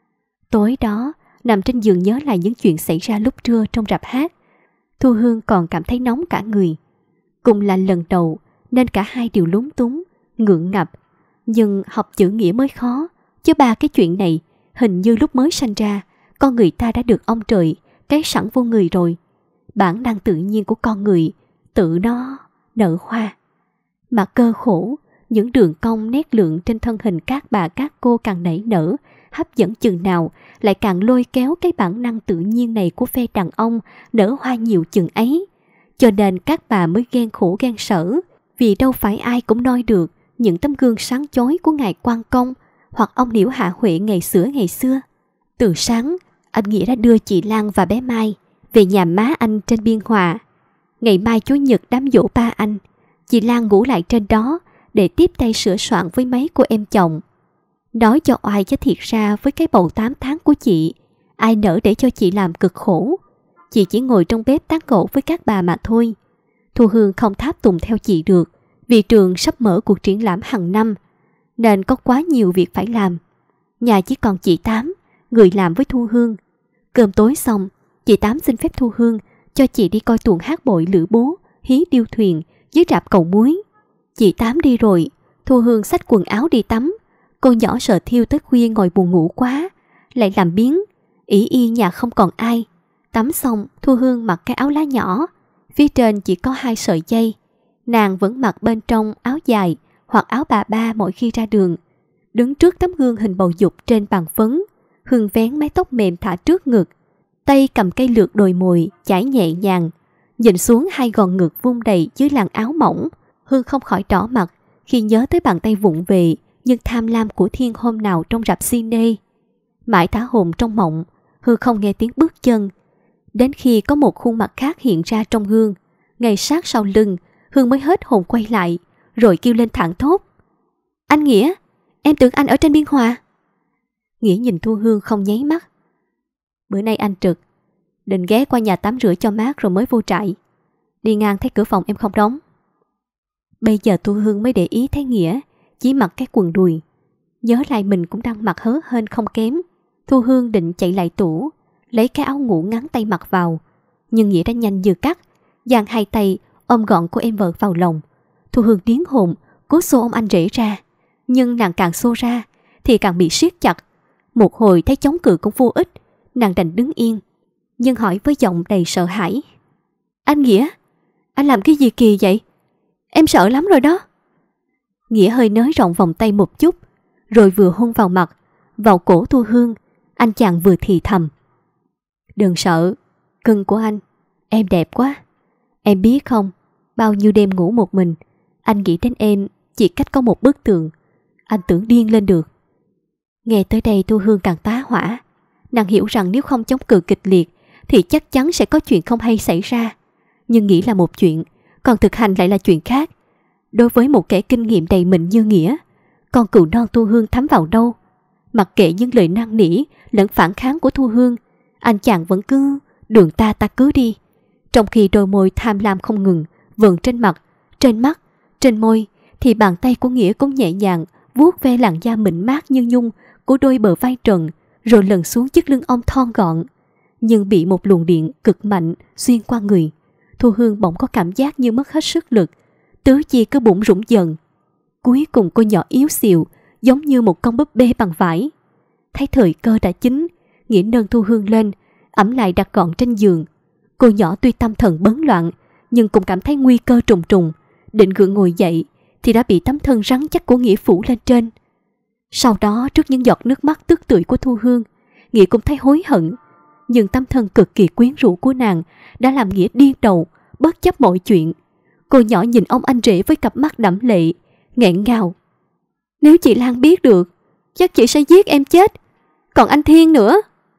Tối đó, nằm trên giường nhớ lại những chuyện xảy ra lúc trưa trong rạp hát, Thu Hương còn cảm thấy nóng cả người. Cùng là lần đầu nên cả hai đều lúng túng, ngượng ngập. Nhưng học chữ nghĩa mới khó, chứ ba cái chuyện này hình như lúc mới sanh ra, con người ta đã được ông trời cái sẵn vô người rồi. Bản năng tự nhiên của con người tự nó nở hoa. Mà cơ khổ, những đường cong nét lượng trên thân hình các bà các cô càng nảy nở, hấp dẫn chừng nào lại càng lôi kéo cái bản năng tự nhiên này của phe đàn ông nở hoa nhiều chừng ấy. Cho nên các bà mới ghen khổ ghen sở, vì đâu phải ai cũng noi được những tấm gương sáng chói của ngài Quan Công hoặc ông Liễu Hạ Huệ ngày xưa. Từ sáng, anh Nghĩa đã đưa chị Lan và bé Mai về nhà má anh trên Biên Hòa. Ngày mai Chủ nhật đám giỗ ba anh, chị Lan ngủ lại trên đó để tiếp tay sửa soạn với mấy cô em chồng. Nói cho oai chứ thiệt ra với cái bầu 8 tháng của chị, ai nỡ để cho chị làm cực khổ. Chị chỉ ngồi trong bếp tán gẫu với các bà mà thôi. Thu Hương không tháp tùng theo chị được, vì trường sắp mở cuộc triển lãm hàng năm, nên có quá nhiều việc phải làm. Nhà chỉ còn chị Tám, người làm với Thu Hương. Cơm tối xong, chị Tám xin phép Thu Hương cho chị đi coi tuồng hát bội Lữ Bố, hí điêu thuyền dưới rạp Cầu Muối. Chị Tám đi rồi, Thu Hương xách quần áo đi tắm. Cô nhỏ sợ thiêu tới khuya ngồi buồn ngủ quá, lại làm biếng, ỷ y nhà không còn ai. Tắm xong, Thu Hương mặc cái áo lá nhỏ, phía trên chỉ có 2 sợi dây. Nàng vẫn mặc bên trong áo dài hoặc áo bà ba mỗi khi ra đường. Đứng trước tấm gương hình bầu dục trên bàn phấn, Hương vén mái tóc mềm thả trước ngực, tay cầm cây lược đồi mồi chải nhẹ nhàng, nhìn xuống 2 gòn ngực vung đầy dưới làn áo mỏng. Hương không khỏi đỏ mặt khi nhớ tới bàn tay vụng về nhưng tham lam của Thiên hôm nào trong rạp cine. Mãi thả hồn trong mộng, Hương không nghe tiếng bước chân. Đến khi có một khuôn mặt khác hiện ra trong gương, ngay sát sau lưng, Hương mới hết hồn quay lại, rồi kêu lên thảng thốt. Anh Nghĩa, em tưởng anh ở trên Biên Hòa. Nghĩa nhìn Thu Hương không nháy mắt. Bữa nay anh trực, định ghé qua nhà tắm rửa cho mát rồi mới vô trại. Đi ngang thấy cửa phòng em không đóng. Bây giờ Thu Hương mới để ý thấy Nghĩa chỉ mặc cái quần đùi. Nhớ lại mình cũng đang mặc hớ hên không kém. Thu Hương định chạy lại tủ, lấy cái áo ngủ ngắn tay mặc vào, nhưng Nghĩa đã nhanh như cắt, giang 2 tay ôm gọn cô em vợ vào lòng. Thu Hương điếng hồn, cố xô ông anh rể ra, nhưng nàng càng xô ra thì càng bị siết chặt. Một hồi thấy chống cự cũng vô ích, nàng đành đứng yên, nhưng hỏi với giọng đầy sợ hãi. Anh Nghĩa, anh làm cái gì kỳ vậy? Em sợ lắm rồi đó. Nghĩa hơi nới rộng vòng tay một chút, rồi vừa hôn vào mặt, vào cổ Thu Hương. Anh chàng vừa thì thầm. Đừng sợ, cưng của anh, em đẹp quá. Em biết không, bao nhiêu đêm ngủ một mình, anh nghĩ đến em chỉ cách có một bức tường, anh tưởng điên lên được. Nghe tới đây Thu Hương càng tá hỏa. Nàng hiểu rằng nếu không chống cự kịch liệt thì chắc chắn sẽ có chuyện không hay xảy ra. Nhưng nghĩ là một chuyện, còn thực hành lại là chuyện khác. Đối với một kẻ kinh nghiệm đầy mình như Nghĩa, con cừu non Thu Hương thấm vào đâu. Mặc kệ những lời năn nỉ lẫn phản kháng của Thu Hương, anh chàng vẫn cứ đường ta cứ đi. Trong khi đôi môi tham lam không ngừng vờn trên mặt, trên mắt, trên môi, thì bàn tay của Nghĩa cũng nhẹ nhàng vuốt ve làn da mịn mát như nhung của đôi bờ vai trần, rồi lần xuống chiếc lưng ông thon gọn. Nhưng bị một luồng điện cực mạnh xuyên qua người, Thu Hương bỗng có cảm giác như mất hết sức lực, tứ chi cứ bủn rủn dần. Cuối cùng cô nhỏ yếu xìu, giống như một con búp bê bằng vải. Thấy thời cơ đã chín, Nghĩa nâng Thu Hương lên, ẵm lại đặt gọn trên giường. Cô nhỏ tuy tâm thần bấn loạn, nhưng cũng cảm thấy nguy cơ trùng trùng. Định gượng ngồi dậy thì đã bị tấm thân rắn chắc của Nghĩa phủ lên trên. Sau đó, trước những giọt nước mắt tức tưởi của Thu Hương, Nghĩa cũng thấy hối hận. Nhưng tấm thân cực kỳ quyến rũ của nàng đã làm Nghĩa điên đầu, bất chấp mọi chuyện. Cô nhỏ nhìn ông anh rể với cặp mắt đẫm lệ, nghẹn ngào: "Nếu chị Lan biết được, chắc chị sẽ giết em chết. Còn anh Thiên nữa."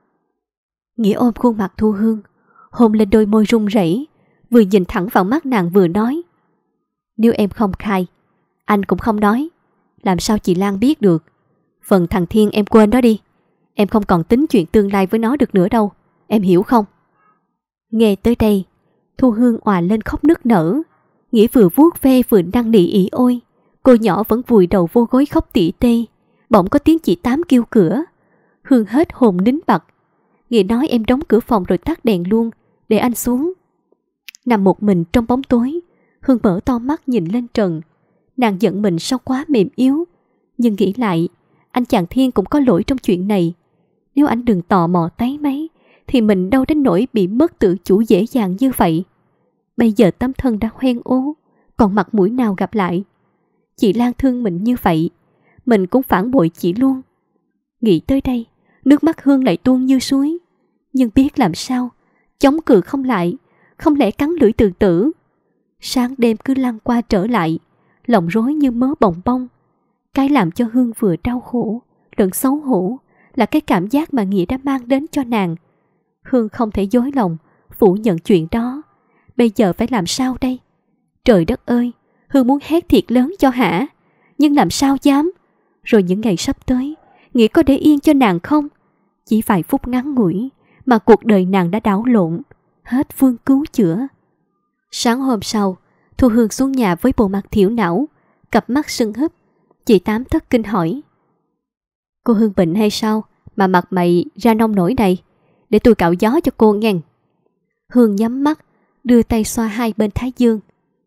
Nghĩa ôm khuôn mặt Thu Hương, hôn lên đôi môi run rẩy, vừa nhìn thẳng vào mắt nàng vừa nói: "Nếu em không khai, anh cũng không nói. Làm sao chị Lan biết được? Phần thằng Thiên em quên đó đi. Em không còn tính chuyện tương lai với nó được nữa đâu. Em hiểu không?" Nghe tới đây, Thu Hương òa lên khóc nức nở. Nghĩa vừa vuốt ve vừa năn nỉ ỉ ôi. Cô nhỏ vẫn vùi đầu vô gối khóc tỉ tê. Bỗng có tiếng chị Tám kêu cửa. Hương hết hồn nín bặt. Nghĩa nói em đóng cửa phòng rồi tắt đèn luôn, để anh xuống. Nằm một mình trong bóng tối, Hương mở to mắt nhìn lên trần. Nàng giận mình sao quá mềm yếu. Nhưng nghĩ lại, anh chàng Thiên cũng có lỗi trong chuyện này. Nếu anh đừng tò mò táy máy, thì mình đâu đến nỗi bị mất tự chủ dễ dàng như vậy. Bây giờ tấm thân đã hoen ố, còn mặt mũi nào gặp lại. Chị Lan thương mình như vậy, mình cũng phản bội chị luôn. Nghĩ tới đây, nước mắt Hương lại tuôn như suối. Nhưng biết làm sao, chống cự không lại, không lẽ cắn lưỡi tự tử. Sáng đêm cứ lăn qua trở lại, lòng rối như mớ bồng bông. Cái làm cho Hương vừa đau khổ lẫn xấu hổ là cái cảm giác mà Nghĩa đã mang đến cho nàng. Hương không thể dối lòng phủ nhận chuyện đó. Bây giờ phải làm sao đây? Trời đất ơi, Hương muốn hét thiệt lớn cho hả, nhưng làm sao dám. Rồi những ngày sắp tới, Nghĩa có để yên cho nàng không? Chỉ vài phút ngắn ngủi mà cuộc đời nàng đã đảo lộn, hết phương cứu chữa. Sáng hôm sau, Thu Hương xuống nhà với bộ mặt thiểu não, cặp mắt sưng húp. Chị Tám thất kinh hỏi: "Cô Hương bệnh hay sao mà mặt mày ra nông nổi này? Để tôi cạo gió cho cô nghe." Hương nhắm mắt, đưa tay xoa hai bên thái dương.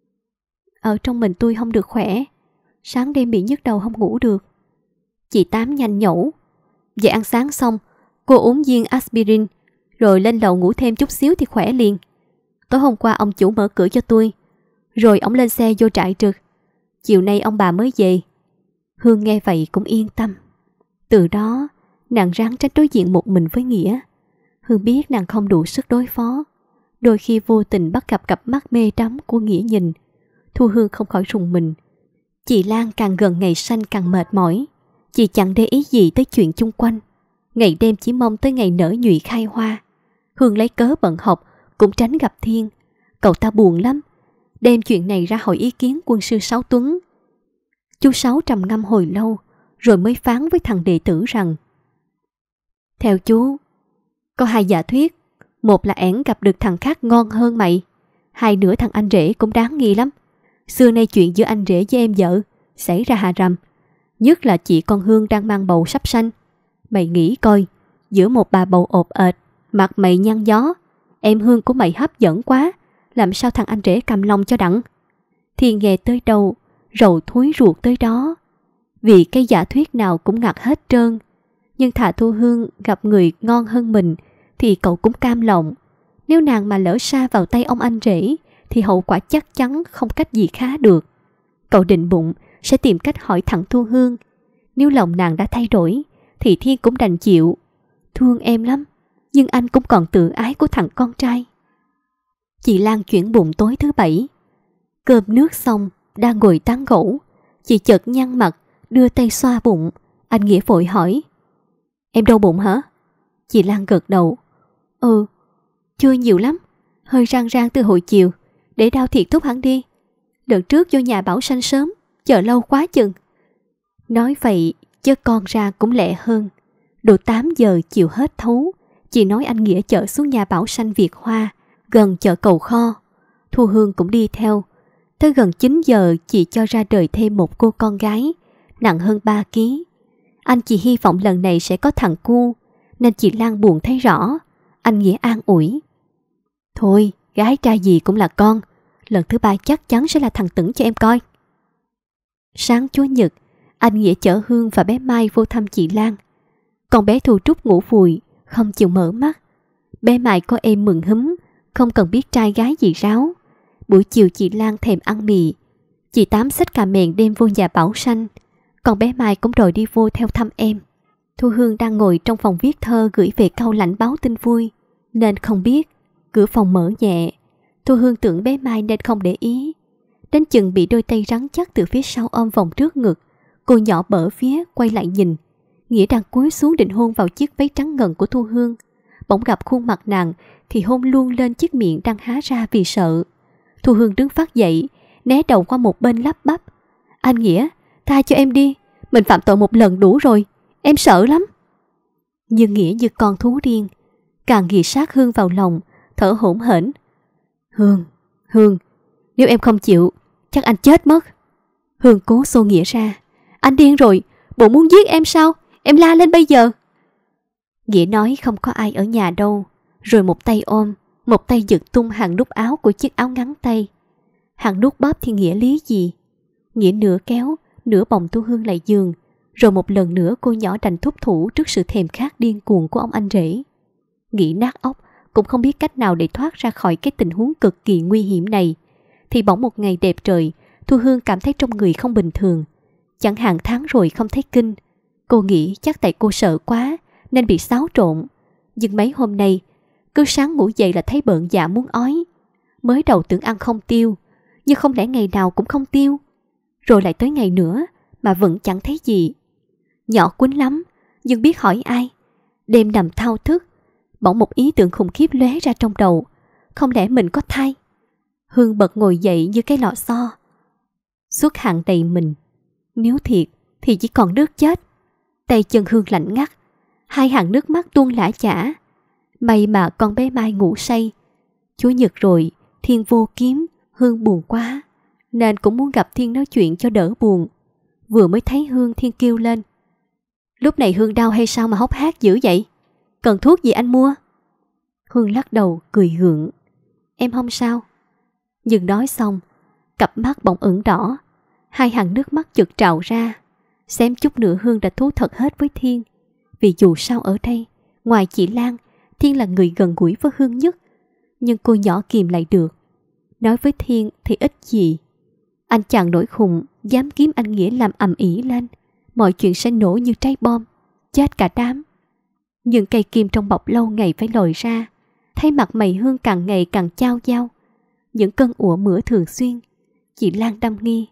"Ở trong mình tôi không được khỏe, sáng đêm bị nhức đầu không ngủ được." Chị Tám nhanh nhẩu: "Vậy ăn sáng xong, cô uống viên aspirin, rồi lên lầu ngủ thêm chút xíu thì khỏe liền. Tối hôm qua ông chủ mở cửa cho tôi, rồi ông lên xe vô trại trực. Chiều nay ông bà mới về." Hương nghe vậy cũng yên tâm. Từ đó, nàng ráng tránh đối diện một mình với Nghĩa. Hương biết nàng không đủ sức đối phó. Đôi khi vô tình bắt gặp cặp mắt mê đắm của Nghĩa nhìn, Thu Hương không khỏi rùng mình. Chị Lan càng gần ngày sanh càng mệt mỏi. Chị chẳng để ý gì tới chuyện chung quanh, ngày đêm chỉ mong tới ngày nở nhụy khai hoa. Hương lấy cớ bận học cũng tránh gặp Thiên. Cậu ta buồn lắm, đem chuyện này ra hỏi ý kiến quân sư Sáu Tuấn. Chú Sáu trầm ngâm hồi lâu, rồi mới phán với thằng đệ tử rằng: "Theo chú, có hai giả thuyết. Một là ẻn gặp được thằng khác ngon hơn mày. Hai nữa thằng anh rể cũng đáng nghi lắm. Xưa nay chuyện giữa anh rể với em vợ xảy ra hà rầm. Nhất là chị con Hương đang mang bầu sắp sanh. Mày nghĩ coi, giữa một bà bầu ộp ệt, mặt mày nhăn gió, em Hương của mày hấp dẫn quá, làm sao thằng anh rể cầm lòng cho đặng." Thì nghe tới đâu, rầu thúi ruột tới đó. Vì cái giả thuyết nào cũng ngặt hết trơn. Nhưng thà Thu Hương gặp người ngon hơn mình thì cậu cũng cam lòng. Nếu nàng mà lỡ sa vào tay ông anh rể thì hậu quả chắc chắn không cách gì khá được. Cậu định bụng sẽ tìm cách hỏi thẳng Thu Hương. Nếu lòng nàng đã thay đổi thì Thiên cũng đành chịu. Thương em lắm, nhưng anh cũng còn tự ái của thằng con trai. Chị Lan chuyển bụng tối thứ Bảy. Cơm nước xong, đang ngồi tán gẫu, chị chợt nhăn mặt, đưa tay xoa bụng. Anh Nghĩa vội hỏi: "Em đau bụng hả?" Chị Lan gật đầu: "Ừ, chưa nhiều lắm, hơi rang rang từ hồi chiều, để đau thiệt thúc hẳn đi. Đợt trước vô nhà Bảo sanh sớm, chờ lâu quá chừng." Nói vậy chứ con ra cũng lẹ hơn. Độ 8 giờ chiều hết thấu, chị nói anh Nghĩa chở xuống nhà Bảo sanh Việt Hoa, gần chợ Cầu Kho. Thu Hương cũng đi theo. Tới gần 9 giờ chị cho ra đời thêm một cô con gái, nặng hơn 3 kg. Anh chị hy vọng lần này sẽ có thằng cu, nên chị Lan buồn thấy rõ. Anh Nghĩa an ủi: "Thôi, gái trai gì cũng là con, lần thứ 3 chắc chắn sẽ là thằng Tửng cho em coi." Sáng Chủ nhật, anh Nghĩa chở Hương và bé Mai vô thăm chị Lan. Còn bé Thu Trúc ngủ vùi, không chịu mở mắt. Bé Mai có em mừng húm, không cần biết trai gái gì ráo. Buổi chiều chị Lan thèm ăn mì, chị Tám xách cà mèn đem vô nhà Bảo Sanh. Còn bé Mai cũng đòi đi vô theo thăm em. Thu Hương đang ngồi trong phòng viết thơ gửi về Cao Lãnh báo tin vui, nên không biết. Cửa phòng mở nhẹ. Thu Hương tưởng bé Mai nên không để ý. Đến chừng bị đôi tay rắn chắc từ phía sau ôm vòng trước ngực, cô nhỏ bở vía quay lại nhìn. Nghĩa đang cúi xuống định hôn vào chiếc váy trắng ngần của Thu Hương. Bỗng gặp khuôn mặt nàng thì hôn luôn lên chiếc miệng đang há ra vì sợ. Thu Hương đứng phát dậy, né đầu qua một bên lắp bắp: "Anh Nghĩa, tha cho em đi, mình phạm tội một lần đủ rồi, em sợ lắm." Nhưng Nghĩa như con thú điên, càng ghì sát Hương vào lòng, thở hổn hển: Hương, nếu em không chịu, chắc anh chết mất." Hương cố xô Nghĩa ra: "Anh điên rồi, bộ muốn giết em sao? Em la lên bây giờ." Nghĩa nói không có ai ở nhà đâu, rồi một tay ôm, một tay giật tung hàng nút áo của chiếc áo ngắn tay. Hàng nút bóp thì Nghĩa lý gì. Nghĩa nửa kéo, nửa bồng Thu Hương lại giường, rồi một lần nữa cô nhỏ đành thúc thủ trước sự thèm khát điên cuồng của ông anh rể. Nghĩ nát óc, cũng không biết cách nào để thoát ra khỏi cái tình huống cực kỳ nguy hiểm này. Thì bỗng một ngày đẹp trời, Thu Hương cảm thấy trong người không bình thường. Chẳng hạn tháng rồi không thấy kinh. Cô nghĩ chắc tại cô sợ quá nên bị xáo trộn. Nhưng mấy hôm nay, cứ sáng ngủ dậy là thấy bợn dạ muốn ói. Mới đầu tưởng ăn không tiêu, nhưng không lẽ ngày nào cũng không tiêu. Rồi lại tới ngày nữa mà vẫn chẳng thấy gì. Nhỏ quýnh lắm, nhưng biết hỏi ai. Đêm nằm thao thức, bỗng một ý tưởng khủng khiếp lóe ra trong đầu. Không lẽ mình có thai? Hương bật ngồi dậy như cái lò xo. Xuất hàng đầy mình. Nếu thiệt thì chỉ còn nước chết. Tay chân Hương lạnh ngắt, hai hàng nước mắt tuôn lã chả. May mà con bé Mai ngủ say. Chúa Nhật rồi, Thiên vô kiếm. Hương buồn quá, nên cũng muốn gặp Thiên nói chuyện cho đỡ buồn. Vừa mới thấy Hương, Thiên kêu lên: "Lúc này Hương đau hay sao mà hốc hác dữ vậy? Cần thuốc gì anh mua?" Hương lắc đầu cười gượng: "Em không sao." Nhưng nói xong, cặp mắt bỗng ửng đỏ, hai hàng nước mắt chực trào ra. Xém chút nữa Hương đã thú thật hết với Thiên. Vì dù sao ở đây, ngoài chị Lan, Thiên là người gần gũi với Hương nhất. Nhưng cô nhỏ kìm lại được. Nói với Thiên thì ít gì. Anh chàng nổi khùng dám kiếm anh Nghĩa làm ầm ĩ lên, mọi chuyện sẽ nổ như trái bom, chết cả đám. Nhưng cây kim trong bọc lâu ngày phải lòi ra. Thấy mặt mày Hương càng ngày càng chao dao, những cơn ủa mửa thường xuyên. Chị Lan đăm nghi.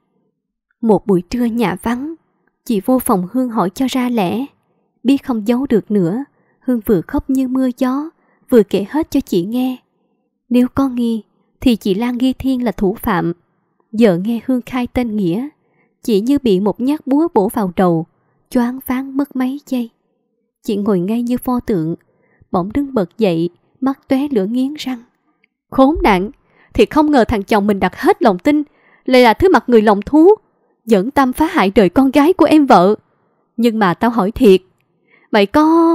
Một buổi trưa nhà vắng, chị vô phòng Hương hỏi cho ra lẽ. Biết không giấu được nữa, Hương vừa khóc như mưa gió, vừa kể hết cho chị nghe. Nếu có nghi thì chị Lan nghi Thiên là thủ phạm. Giờ nghe Hương khai tên Nghĩa, chị như bị một nhát búa bổ vào đầu, choáng váng mất mấy giây. Chị ngồi ngay như pho tượng, bỗng đứng bật dậy, mắt tóe lửa nghiến răng. Khốn nạn, thì không ngờ thằng chồng mình đặt hết lòng tin lại là thứ mặt người lòng thú, dẫn tâm phá hại đời con gái của em vợ. Nhưng mà tao hỏi thiệt, mày có...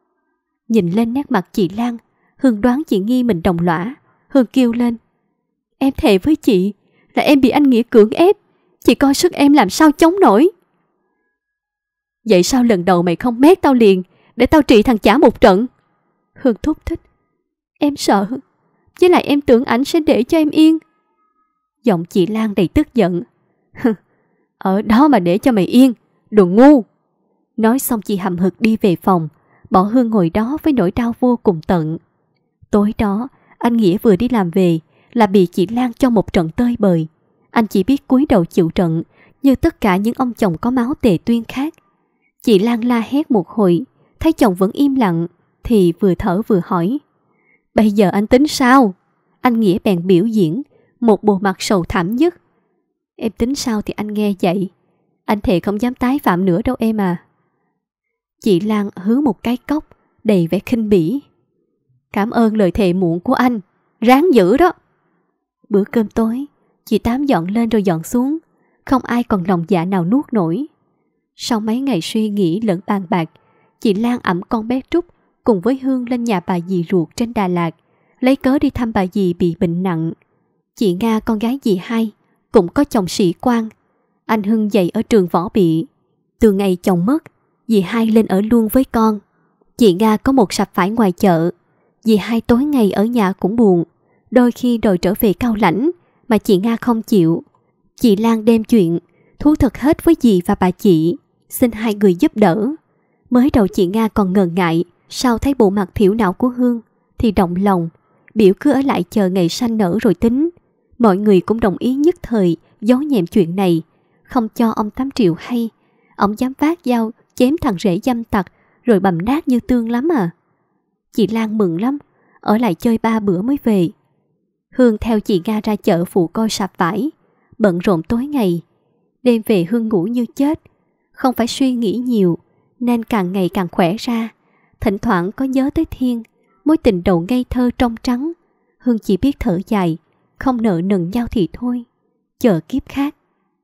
Nhìn lên nét mặt chị Lan, Hương đoán chị nghi mình đồng lõa. Hương kêu lên: "Em thề với chị là em bị anh Nghĩa cưỡng ép. Chị coi sức em làm sao chống nổi." "Vậy sao lần đầu mày không mét tao liền để tao trị thằng chả một trận?" Hương thúc thích. "Em sợ, với lại em tưởng ảnh sẽ để cho em yên." Giọng chị Lan đầy tức giận. "Ở đó mà để cho mày yên, đồ ngu." Nói xong chị hậm hực đi về phòng, bỏ Hương ngồi đó với nỗi đau vô cùng tận. Tối đó, anh Nghĩa vừa đi làm về là bị chị Lan cho một trận tơi bời. Anh chỉ biết cúi đầu chịu trận như tất cả những ông chồng có máu Tề Tuyên khác. Chị Lan la hét một hồi, thấy chồng vẫn im lặng thì vừa thở vừa hỏi: "Bây giờ anh tính sao?" Anh Nghĩa bèn biểu diễn một bộ mặt sầu thảm nhất. "Em tính sao thì anh nghe vậy. Anh thề không dám tái phạm nữa đâu em à." Chị Lan hứ một cái cốc đầy vẻ khinh bỉ. "Cảm ơn lời thề muộn của anh, ráng giữ đó." Bữa cơm tối, chị Tám dọn lên rồi dọn xuống, không ai còn lòng dạ nào nuốt nổi. Sau mấy ngày suy nghĩ lẫn bàn bạc, chị Lan ẵm con bé Trúc cùng với Hương lên nhà bà dì ruột trên Đà Lạt, lấy cớ đi thăm bà dì bị bệnh nặng. Chị Nga, con gái dì Hai, cũng có chồng sĩ quan. Anh Hưng dạy ở trường võ bị. Từ ngày chồng mất, dì Hai lên ở luôn với con. Chị Nga có một sạp vải ngoài chợ. Dì Hai tối ngày ở nhà cũng buồn, đôi khi đòi trở về Cao Lãnh mà chị Nga không chịu. Chị Lan đem chuyện thú thật hết với dì và bà chị, xin hai người giúp đỡ. Mới đầu chị Nga còn ngần ngại, sau thấy bộ mặt thiểu não của Hương thì động lòng, biểu cứ ở lại chờ ngày sanh nở rồi tính. Mọi người cũng đồng ý nhất thời giấu nhẹm chuyện này, không cho ông 8 Triệu hay. Ông dám vác dao chém thằng rể dâm tặc rồi bầm nát như tương lắm à. Chị Lan mừng lắm, ở lại chơi 3 bữa mới về. Hương theo chị Nga ra chợ phụ coi sạp vải, bận rộn tối ngày. Đêm về Hương ngủ như chết, không phải suy nghĩ nhiều nên càng ngày càng khỏe ra. Thỉnh thoảng có nhớ tới Thiên, mối tình đầu ngây thơ trong trắng. Hương chỉ biết thở dài, không nợ nần nhau thì thôi, chờ kiếp khác.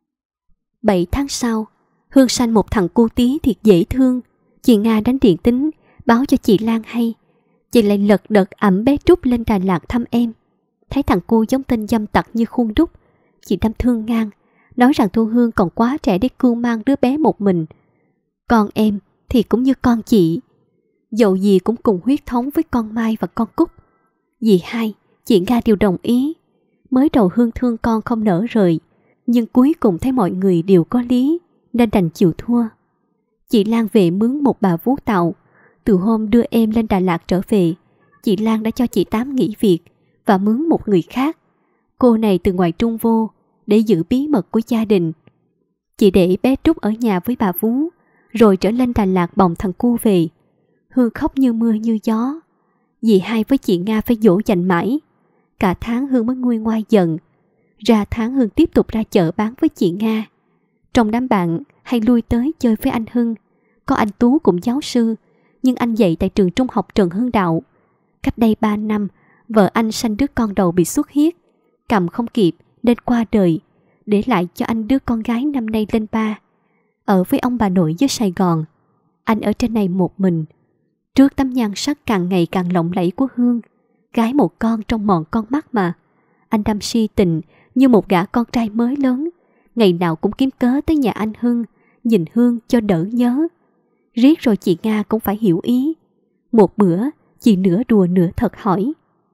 7 tháng sau, Hương sanh một thằng cu tí thiệt dễ thương. Chị Nga đánh điện tính báo cho chị Lan hay. Chị lại lật đật ẵm bé Trúc lên Đà Lạt thăm em. Thấy thằng cu giống tên dâm tặc như khuôn đúc, chị đâm thương ngang, nói rằng Thu Hương còn quá trẻ để cưu mang đứa bé một mình. Con em thì cũng như con chị, dẫu gì cũng cùng huyết thống với con Mai và con Cúc. Dì hai, chị Nga đều đồng ý. Mới đầu Hương thương con không nỡ rời, nhưng cuối cùng thấy mọi người đều có lý nên đành chịu thua. Chị Lan về mướn một bà vú tàu. Từ hôm đưa em lên Đà Lạt trở về, chị Lan đã cho chị Tám nghỉ việc và mướn một người khác. Cô này từ ngoài Trung vô để giữ bí mật của gia đình. Chị để bé Trúc ở nhà với bà vú, rồi trở lên Đà Lạt bồng thằng cu về. Hương khóc như mưa như gió. Dì hai với chị Nga phải dỗ dành mãi. Cả tháng Hương mới nguôi ngoai dần. Ra tháng Hương tiếp tục ra chợ bán với chị Nga. Trong đám bạn hay lui tới chơi với anh Hưng. Có anh Tú cũng giáo sư, nhưng anh dạy tại trường trung học Trần Hưng Đạo. Cách đây 3 năm, vợ anh sanh đứa con đầu bị xuất huyết, cầm không kịp nên qua đời, để lại cho anh đứa con gái năm nay lên 3. Ở với ông bà nội dưới Sài Gòn. Anh ở trên này một mình. Trước tấm nhan sắc càng ngày càng lộng lẫy của Hương, gái một con trong mòn con mắt mà, anh đâm si tình như một gã con trai mới lớn. Ngày nào cũng kiếm cớ tới nhà anh Hưng, nhìn Hương cho đỡ nhớ. Riết rồi chị Nga cũng phải hiểu ý. Một bữa, chị nửa đùa nửa thật hỏi: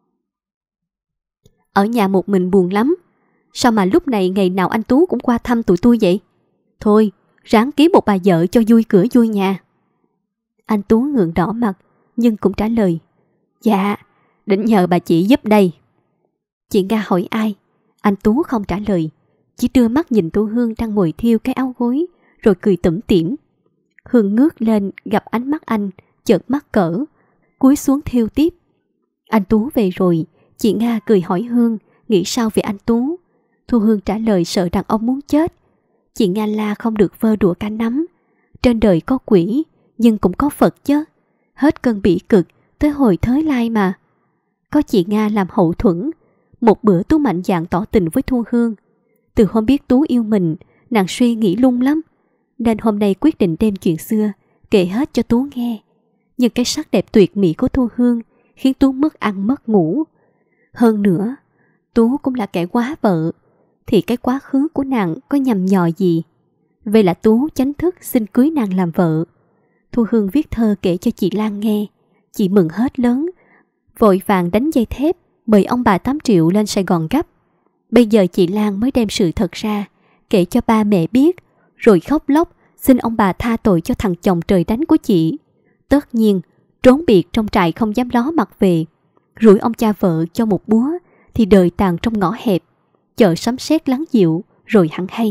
ở nhà một mình buồn lắm, sao mà lúc này ngày nào anh Tú cũng qua thăm tụi tôi vậy? Thôi, ráng kiếm một bà vợ cho vui cửa vui nhà. Anh Tú ngượng đỏ mặt, nhưng cũng trả lời: dạ, định nhờ bà chị giúp đây. Chị Nga hỏi ai, anh Tú không trả lời, chỉ đưa mắt nhìn Thu Hương đang ngồi thiêu cái áo gối, rồi cười tủm tỉm. Hương ngước lên gặp ánh mắt anh, chợt mắc cỡ, cúi xuống thiêu tiếp. Anh Tú về rồi, chị Nga cười hỏi Hương nghĩ sao về anh Tú. Thu Hương trả lời sợ đàn ông muốn chết. Chị Nga la không được vơ đũa cá nắm. Trên đời có quỷ, nhưng cũng có Phật chứ. Hết cơn bỉ cực, tới hồi thới lai mà. Có chị Nga làm hậu thuẫn. Một bữa Tú mạnh dạn tỏ tình với Thu Hương. Từ hôm biết Tú yêu mình, nàng suy nghĩ lung lắm, nên hôm nay quyết định đem chuyện xưa kể hết cho Tú nghe. Nhưng cái sắc đẹp tuyệt mỹ của Thu Hương khiến Tú mất ăn mất ngủ. Hơn nữa, Tú cũng là kẻ quá vợ, thì cái quá khứ của nàng có nhầm nhò gì. Vậy là Tú chánh thức xin cưới nàng làm vợ. Thu Hương viết thơ kể cho chị Lan nghe. Chị mừng hết lớn, vội vàng đánh dây thép mời ông bà 8 Triệu lên Sài Gòn gấp. Bây giờ chị Lan mới đem sự thật ra, kể cho ba mẹ biết, rồi khóc lóc xin ông bà tha tội cho thằng chồng trời đánh của chị. Tất nhiên, trốn biệt trong trại không dám ló mặt về. Rủi ông cha vợ cho một búa thì đời tàn trong ngõ hẹp. Chờ sấm sét lắng dịu rồi hẳn hay.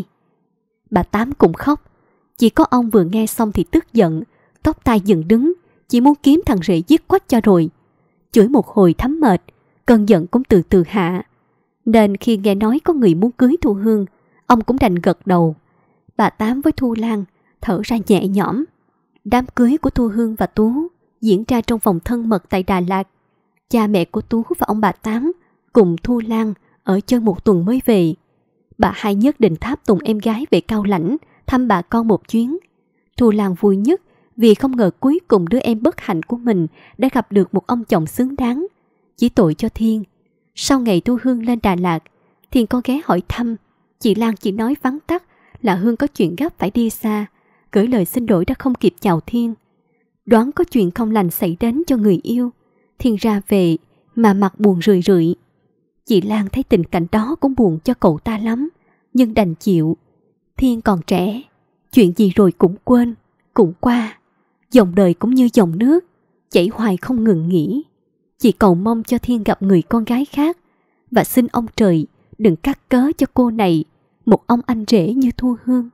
Bà Tám cũng khóc. Chỉ có ông vừa nghe xong thì tức giận, tóc tai dựng đứng, chỉ muốn kiếm thằng rể giết quách cho rồi. Chửi một hồi thấm mệt, cơn giận cũng từ từ hạ. Nên khi nghe nói có người muốn cưới Thu Hương, ông cũng đành gật đầu. Bà Tám với Thu Lan thở ra nhẹ nhõm. Đám cưới của Thu Hương và Tú diễn ra trong phòng thân mật tại Đà Lạt. Cha mẹ của Tú và ông bà Tám cùng Thu Lan ở chơi một tuần mới về. Bà hai nhất định tháp tùng em gái về Cao Lãnh thăm bà con một chuyến. Thu Lan vui nhất vì không ngờ cuối cùng đứa em bất hạnh của mình đã gặp được một ông chồng xứng đáng. Chỉ tội cho Thiên. Sau ngày Thu Hương lên Đà Lạt, Thiên có ghé hỏi thăm. Chị Lan chỉ nói vắn tắt là Hương có chuyện gấp phải đi xa, gửi lời xin lỗi đã không kịp chào Thiên. Đoán có chuyện không lành xảy đến cho người yêu. Thiên ra về mà mặt buồn rười rượi. Chị Lan thấy tình cảnh đó cũng buồn cho cậu ta lắm, nhưng đành chịu. Thiên còn trẻ, chuyện gì rồi cũng quên, cũng qua. Dòng đời cũng như dòng nước, chảy hoài không ngừng nghỉ. Chị cầu mong cho Thiên gặp người con gái khác, và xin ông trời đừng cắt cớ cho cô này một ông anh rể như Thu Hương.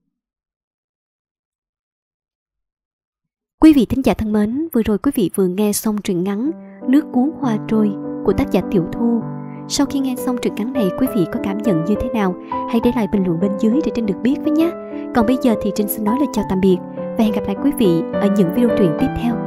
Quý vị thính giả thân mến, vừa rồi quý vị vừa nghe xong truyện ngắn Nước cuốn hoa trôi của tác giả Tiểu Thu. Sau khi nghe xong truyện ngắn này, quý vị có cảm nhận như thế nào? Hãy để lại bình luận bên dưới để Trinh được biết với nhé. Còn bây giờ thì Trinh xin nói lời chào tạm biệt và hẹn gặp lại quý vị ở những video truyện tiếp theo.